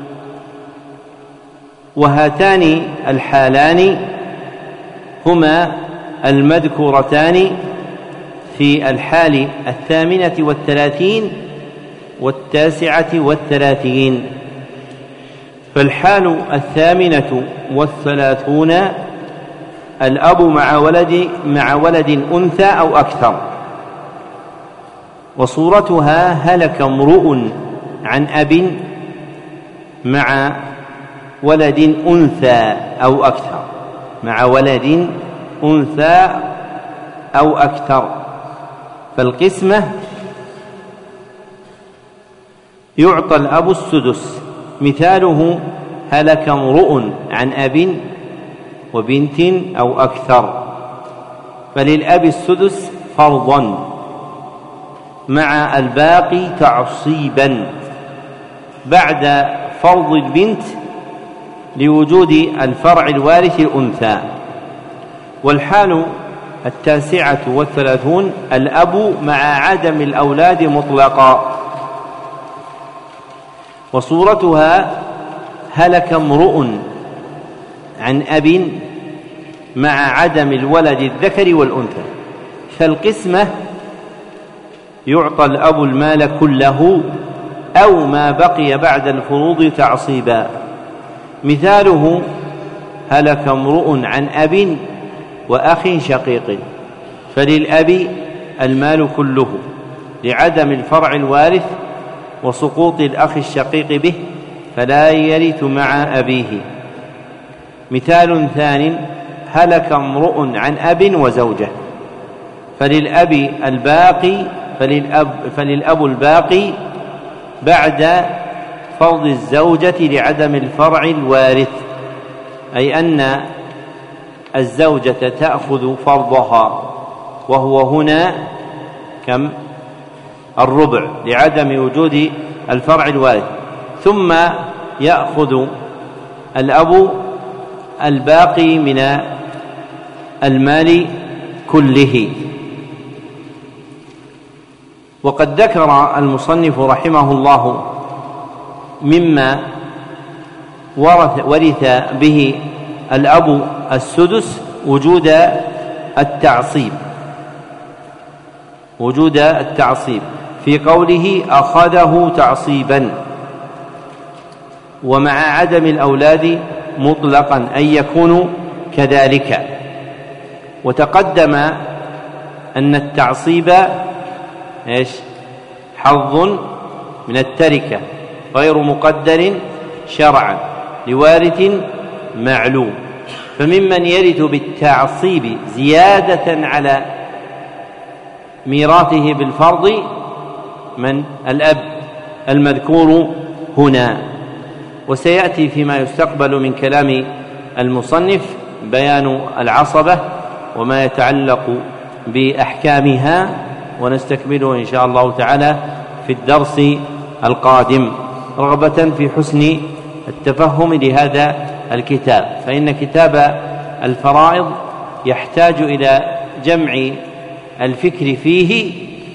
وهاتان الحالان هما المذكورتان في الحال 38 و39. فالحال 38 الأب مع ولد أنثى أو أكثر، وصورتها: هلك امرؤ عن أب مع ولد أنثى أو أكثر. فالقسمة: يعطى الأب السدس. مثاله: هلك امرؤ عن أب وبنت أو أكثر، فللأب السدس فرضا مع الباقي تعصيبا بعد فرض البنت لوجود الفرع الوارث الأنثى. والحال 39 الأب مع عدم الأولاد مطلقا، وصورتها هلك امرؤ عن أب مع عدم الولد الذكر والأنثى، فالقسمة يعطى الأب المال كله أو ما بقي بعد الفروض تعصيبا. مثاله هلك امرؤ عن أب وأخ شقيق، فللأب المال كله لعدم الفرع الوارث وسقوط الأخ الشقيق به، فلا يرث مع أبيه. مثال ثان هلك امرؤ عن أب وزوجة، فللأب الباقي بعد فرض الزوجة لعدم الفرع الوارث، أي أن الزوجة تأخذ فرضها، وهو هنا كم؟ الربع لعدم وجود الفرع الوارث، ثم يأخذ الأب الباقي من المال كله. وقد ذكر المصنف رحمه الله مما ورث به الأب السدس وجود التعصيب في قوله أخذه تعصيبا، ومع عدم الأولاد مطلقا أن يكونوا كذلك. وتقدم أن التعصيب حظ من التركة غير مقدر شرعا لوارث معلوم، فممن يرث بالتعصيب زيادة على ميراثه بالفرض من الأب المذكور هنا. وسيأتي فيما يستقبل من كلام المصنف بيان العصبة وما يتعلق بأحكامها، ونستكمله إن شاء الله تعالى في الدرس القادم، رغبة في حسن التفهم لهذا الكتاب، فإن كتاب الفرائض يحتاج إلى جمع الفكر فيه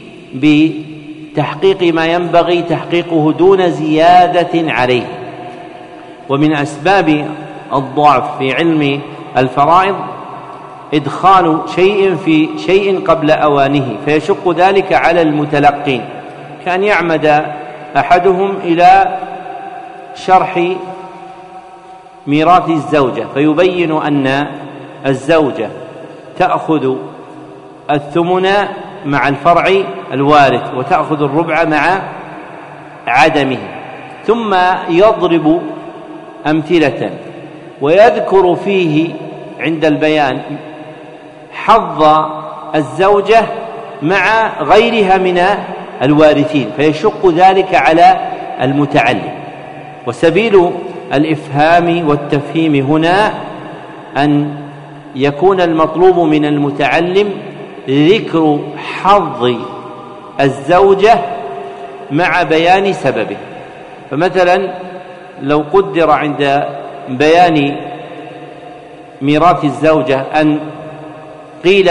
بتحقيق ما ينبغي تحقيقه دون زيادة عليه. ومن أسباب الضعف في علم الفرائض إدخال شيء في شيء قبل أوانه، فيشق ذلك على المتلقين، كأن يعمد أحدهم إلى شرح ميراث الزوجة فيبين أن الزوجة تأخذ الثمن مع الفرع الوارث وتأخذ الربع مع عدمه، ثم يضرب أمثلة ويذكر فيه عند البيان حظ الزوجة مع غيرها من الوارثين، فيشق ذلك على المتعلم. وسبيل الإفهام والتفهيم هنا أن يكون المطلوب من المتعلم ذكر حظ الزوجة مع بيان سببه. فمثلا لو قدر عند بيان ميراث الزوجة أن قيل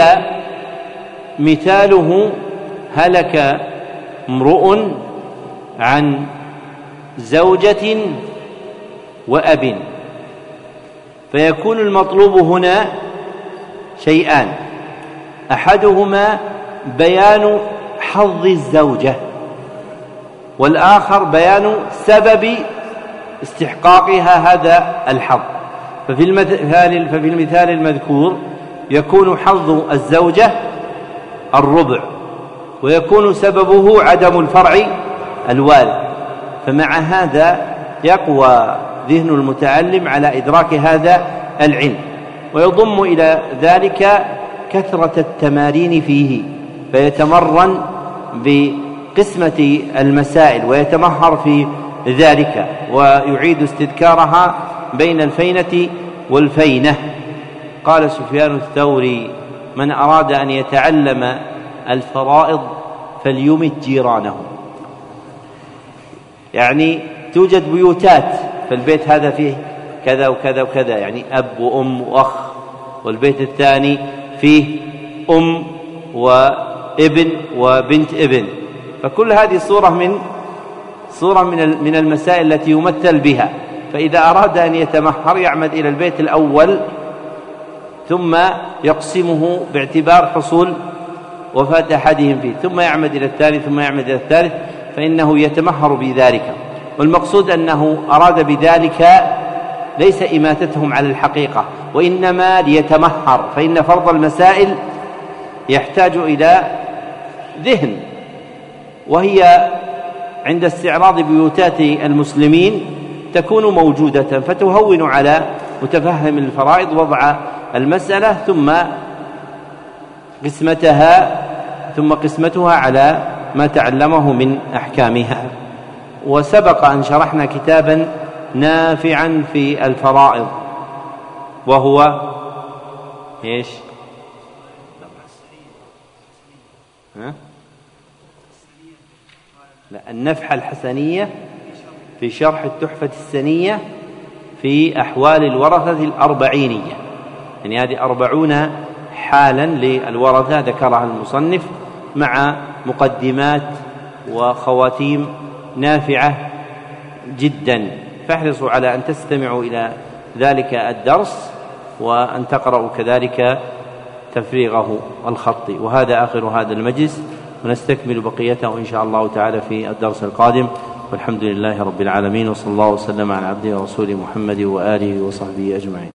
مثاله هلك امرؤ عن زوجة وأب، فيكون المطلوب هنا شيئان، أحدهما بيان حظ الزوجة، والآخر بيان سبب استحقاقها هذا الحظ. ففي المثال المذكور يكون حظ الزوجة الربع، ويكون سببه عدم الفرع الوارث، فمع هذا يقوى ذهن المتعلم على إدراك هذا العلم، ويضم إلى ذلك كثرة التمارين فيه، فيتمرن بقسمة المسائل ويتمهر في ذلك، ويعيد استذكارها بين الفينة والفينة. قال سفيان الثوري: من أراد أن يتعلم الفرائض فليمت جيرانه. يعني توجد بيوتات، فالبيت هذا فيه كذا وكذا وكذا، يعني أب وأم وأخ، والبيت الثاني فيه أم وابن وبنت ابن، فكل هذه صورة من المسائل التي يمثل بها. فإذا أراد أن يتمهر يعمد إلى البيت الأول ثم يقسمه باعتبار حصول وفاة أحدهم فيه، ثم يعمد إلى الثاني، ثم يعمد إلى الثالث، فإنه يتمهر بذلك. والمقصود أنه أراد بذلك ليس إماتتهم على الحقيقة، وإنما ليتمهر، فإن فرض المسائل يحتاج إلى ذهن، وهي عند استعراض بيوتات المسلمين تكون موجودة، فتهون على متفهم الفرائض وضع المسألة ثم قسمتها على ما تعلمه من أحكامها. وسبق أن شرحنا كتابا نافعا في الفرائض، وهو إيش؟ النفحة الحسنية في شرح التحفة السنية في أحوال الورثة الأربعينية، يعني هذه 40 حالا للورثة ذكرها المصنف مع مقدمات وخواتيم نافعة جدا، فاحرصوا على أن تستمعوا إلى ذلك الدرس وأن تقرأوا كذلك تفريغه الخطي. وهذا آخر هذا المجلس، ونستكمل بقيته إن شاء الله تعالى في الدرس القادم، والحمد لله رب العالمين، وصلى الله وسلم على عبده ورسوله محمد وآله وصحبه أجمعين.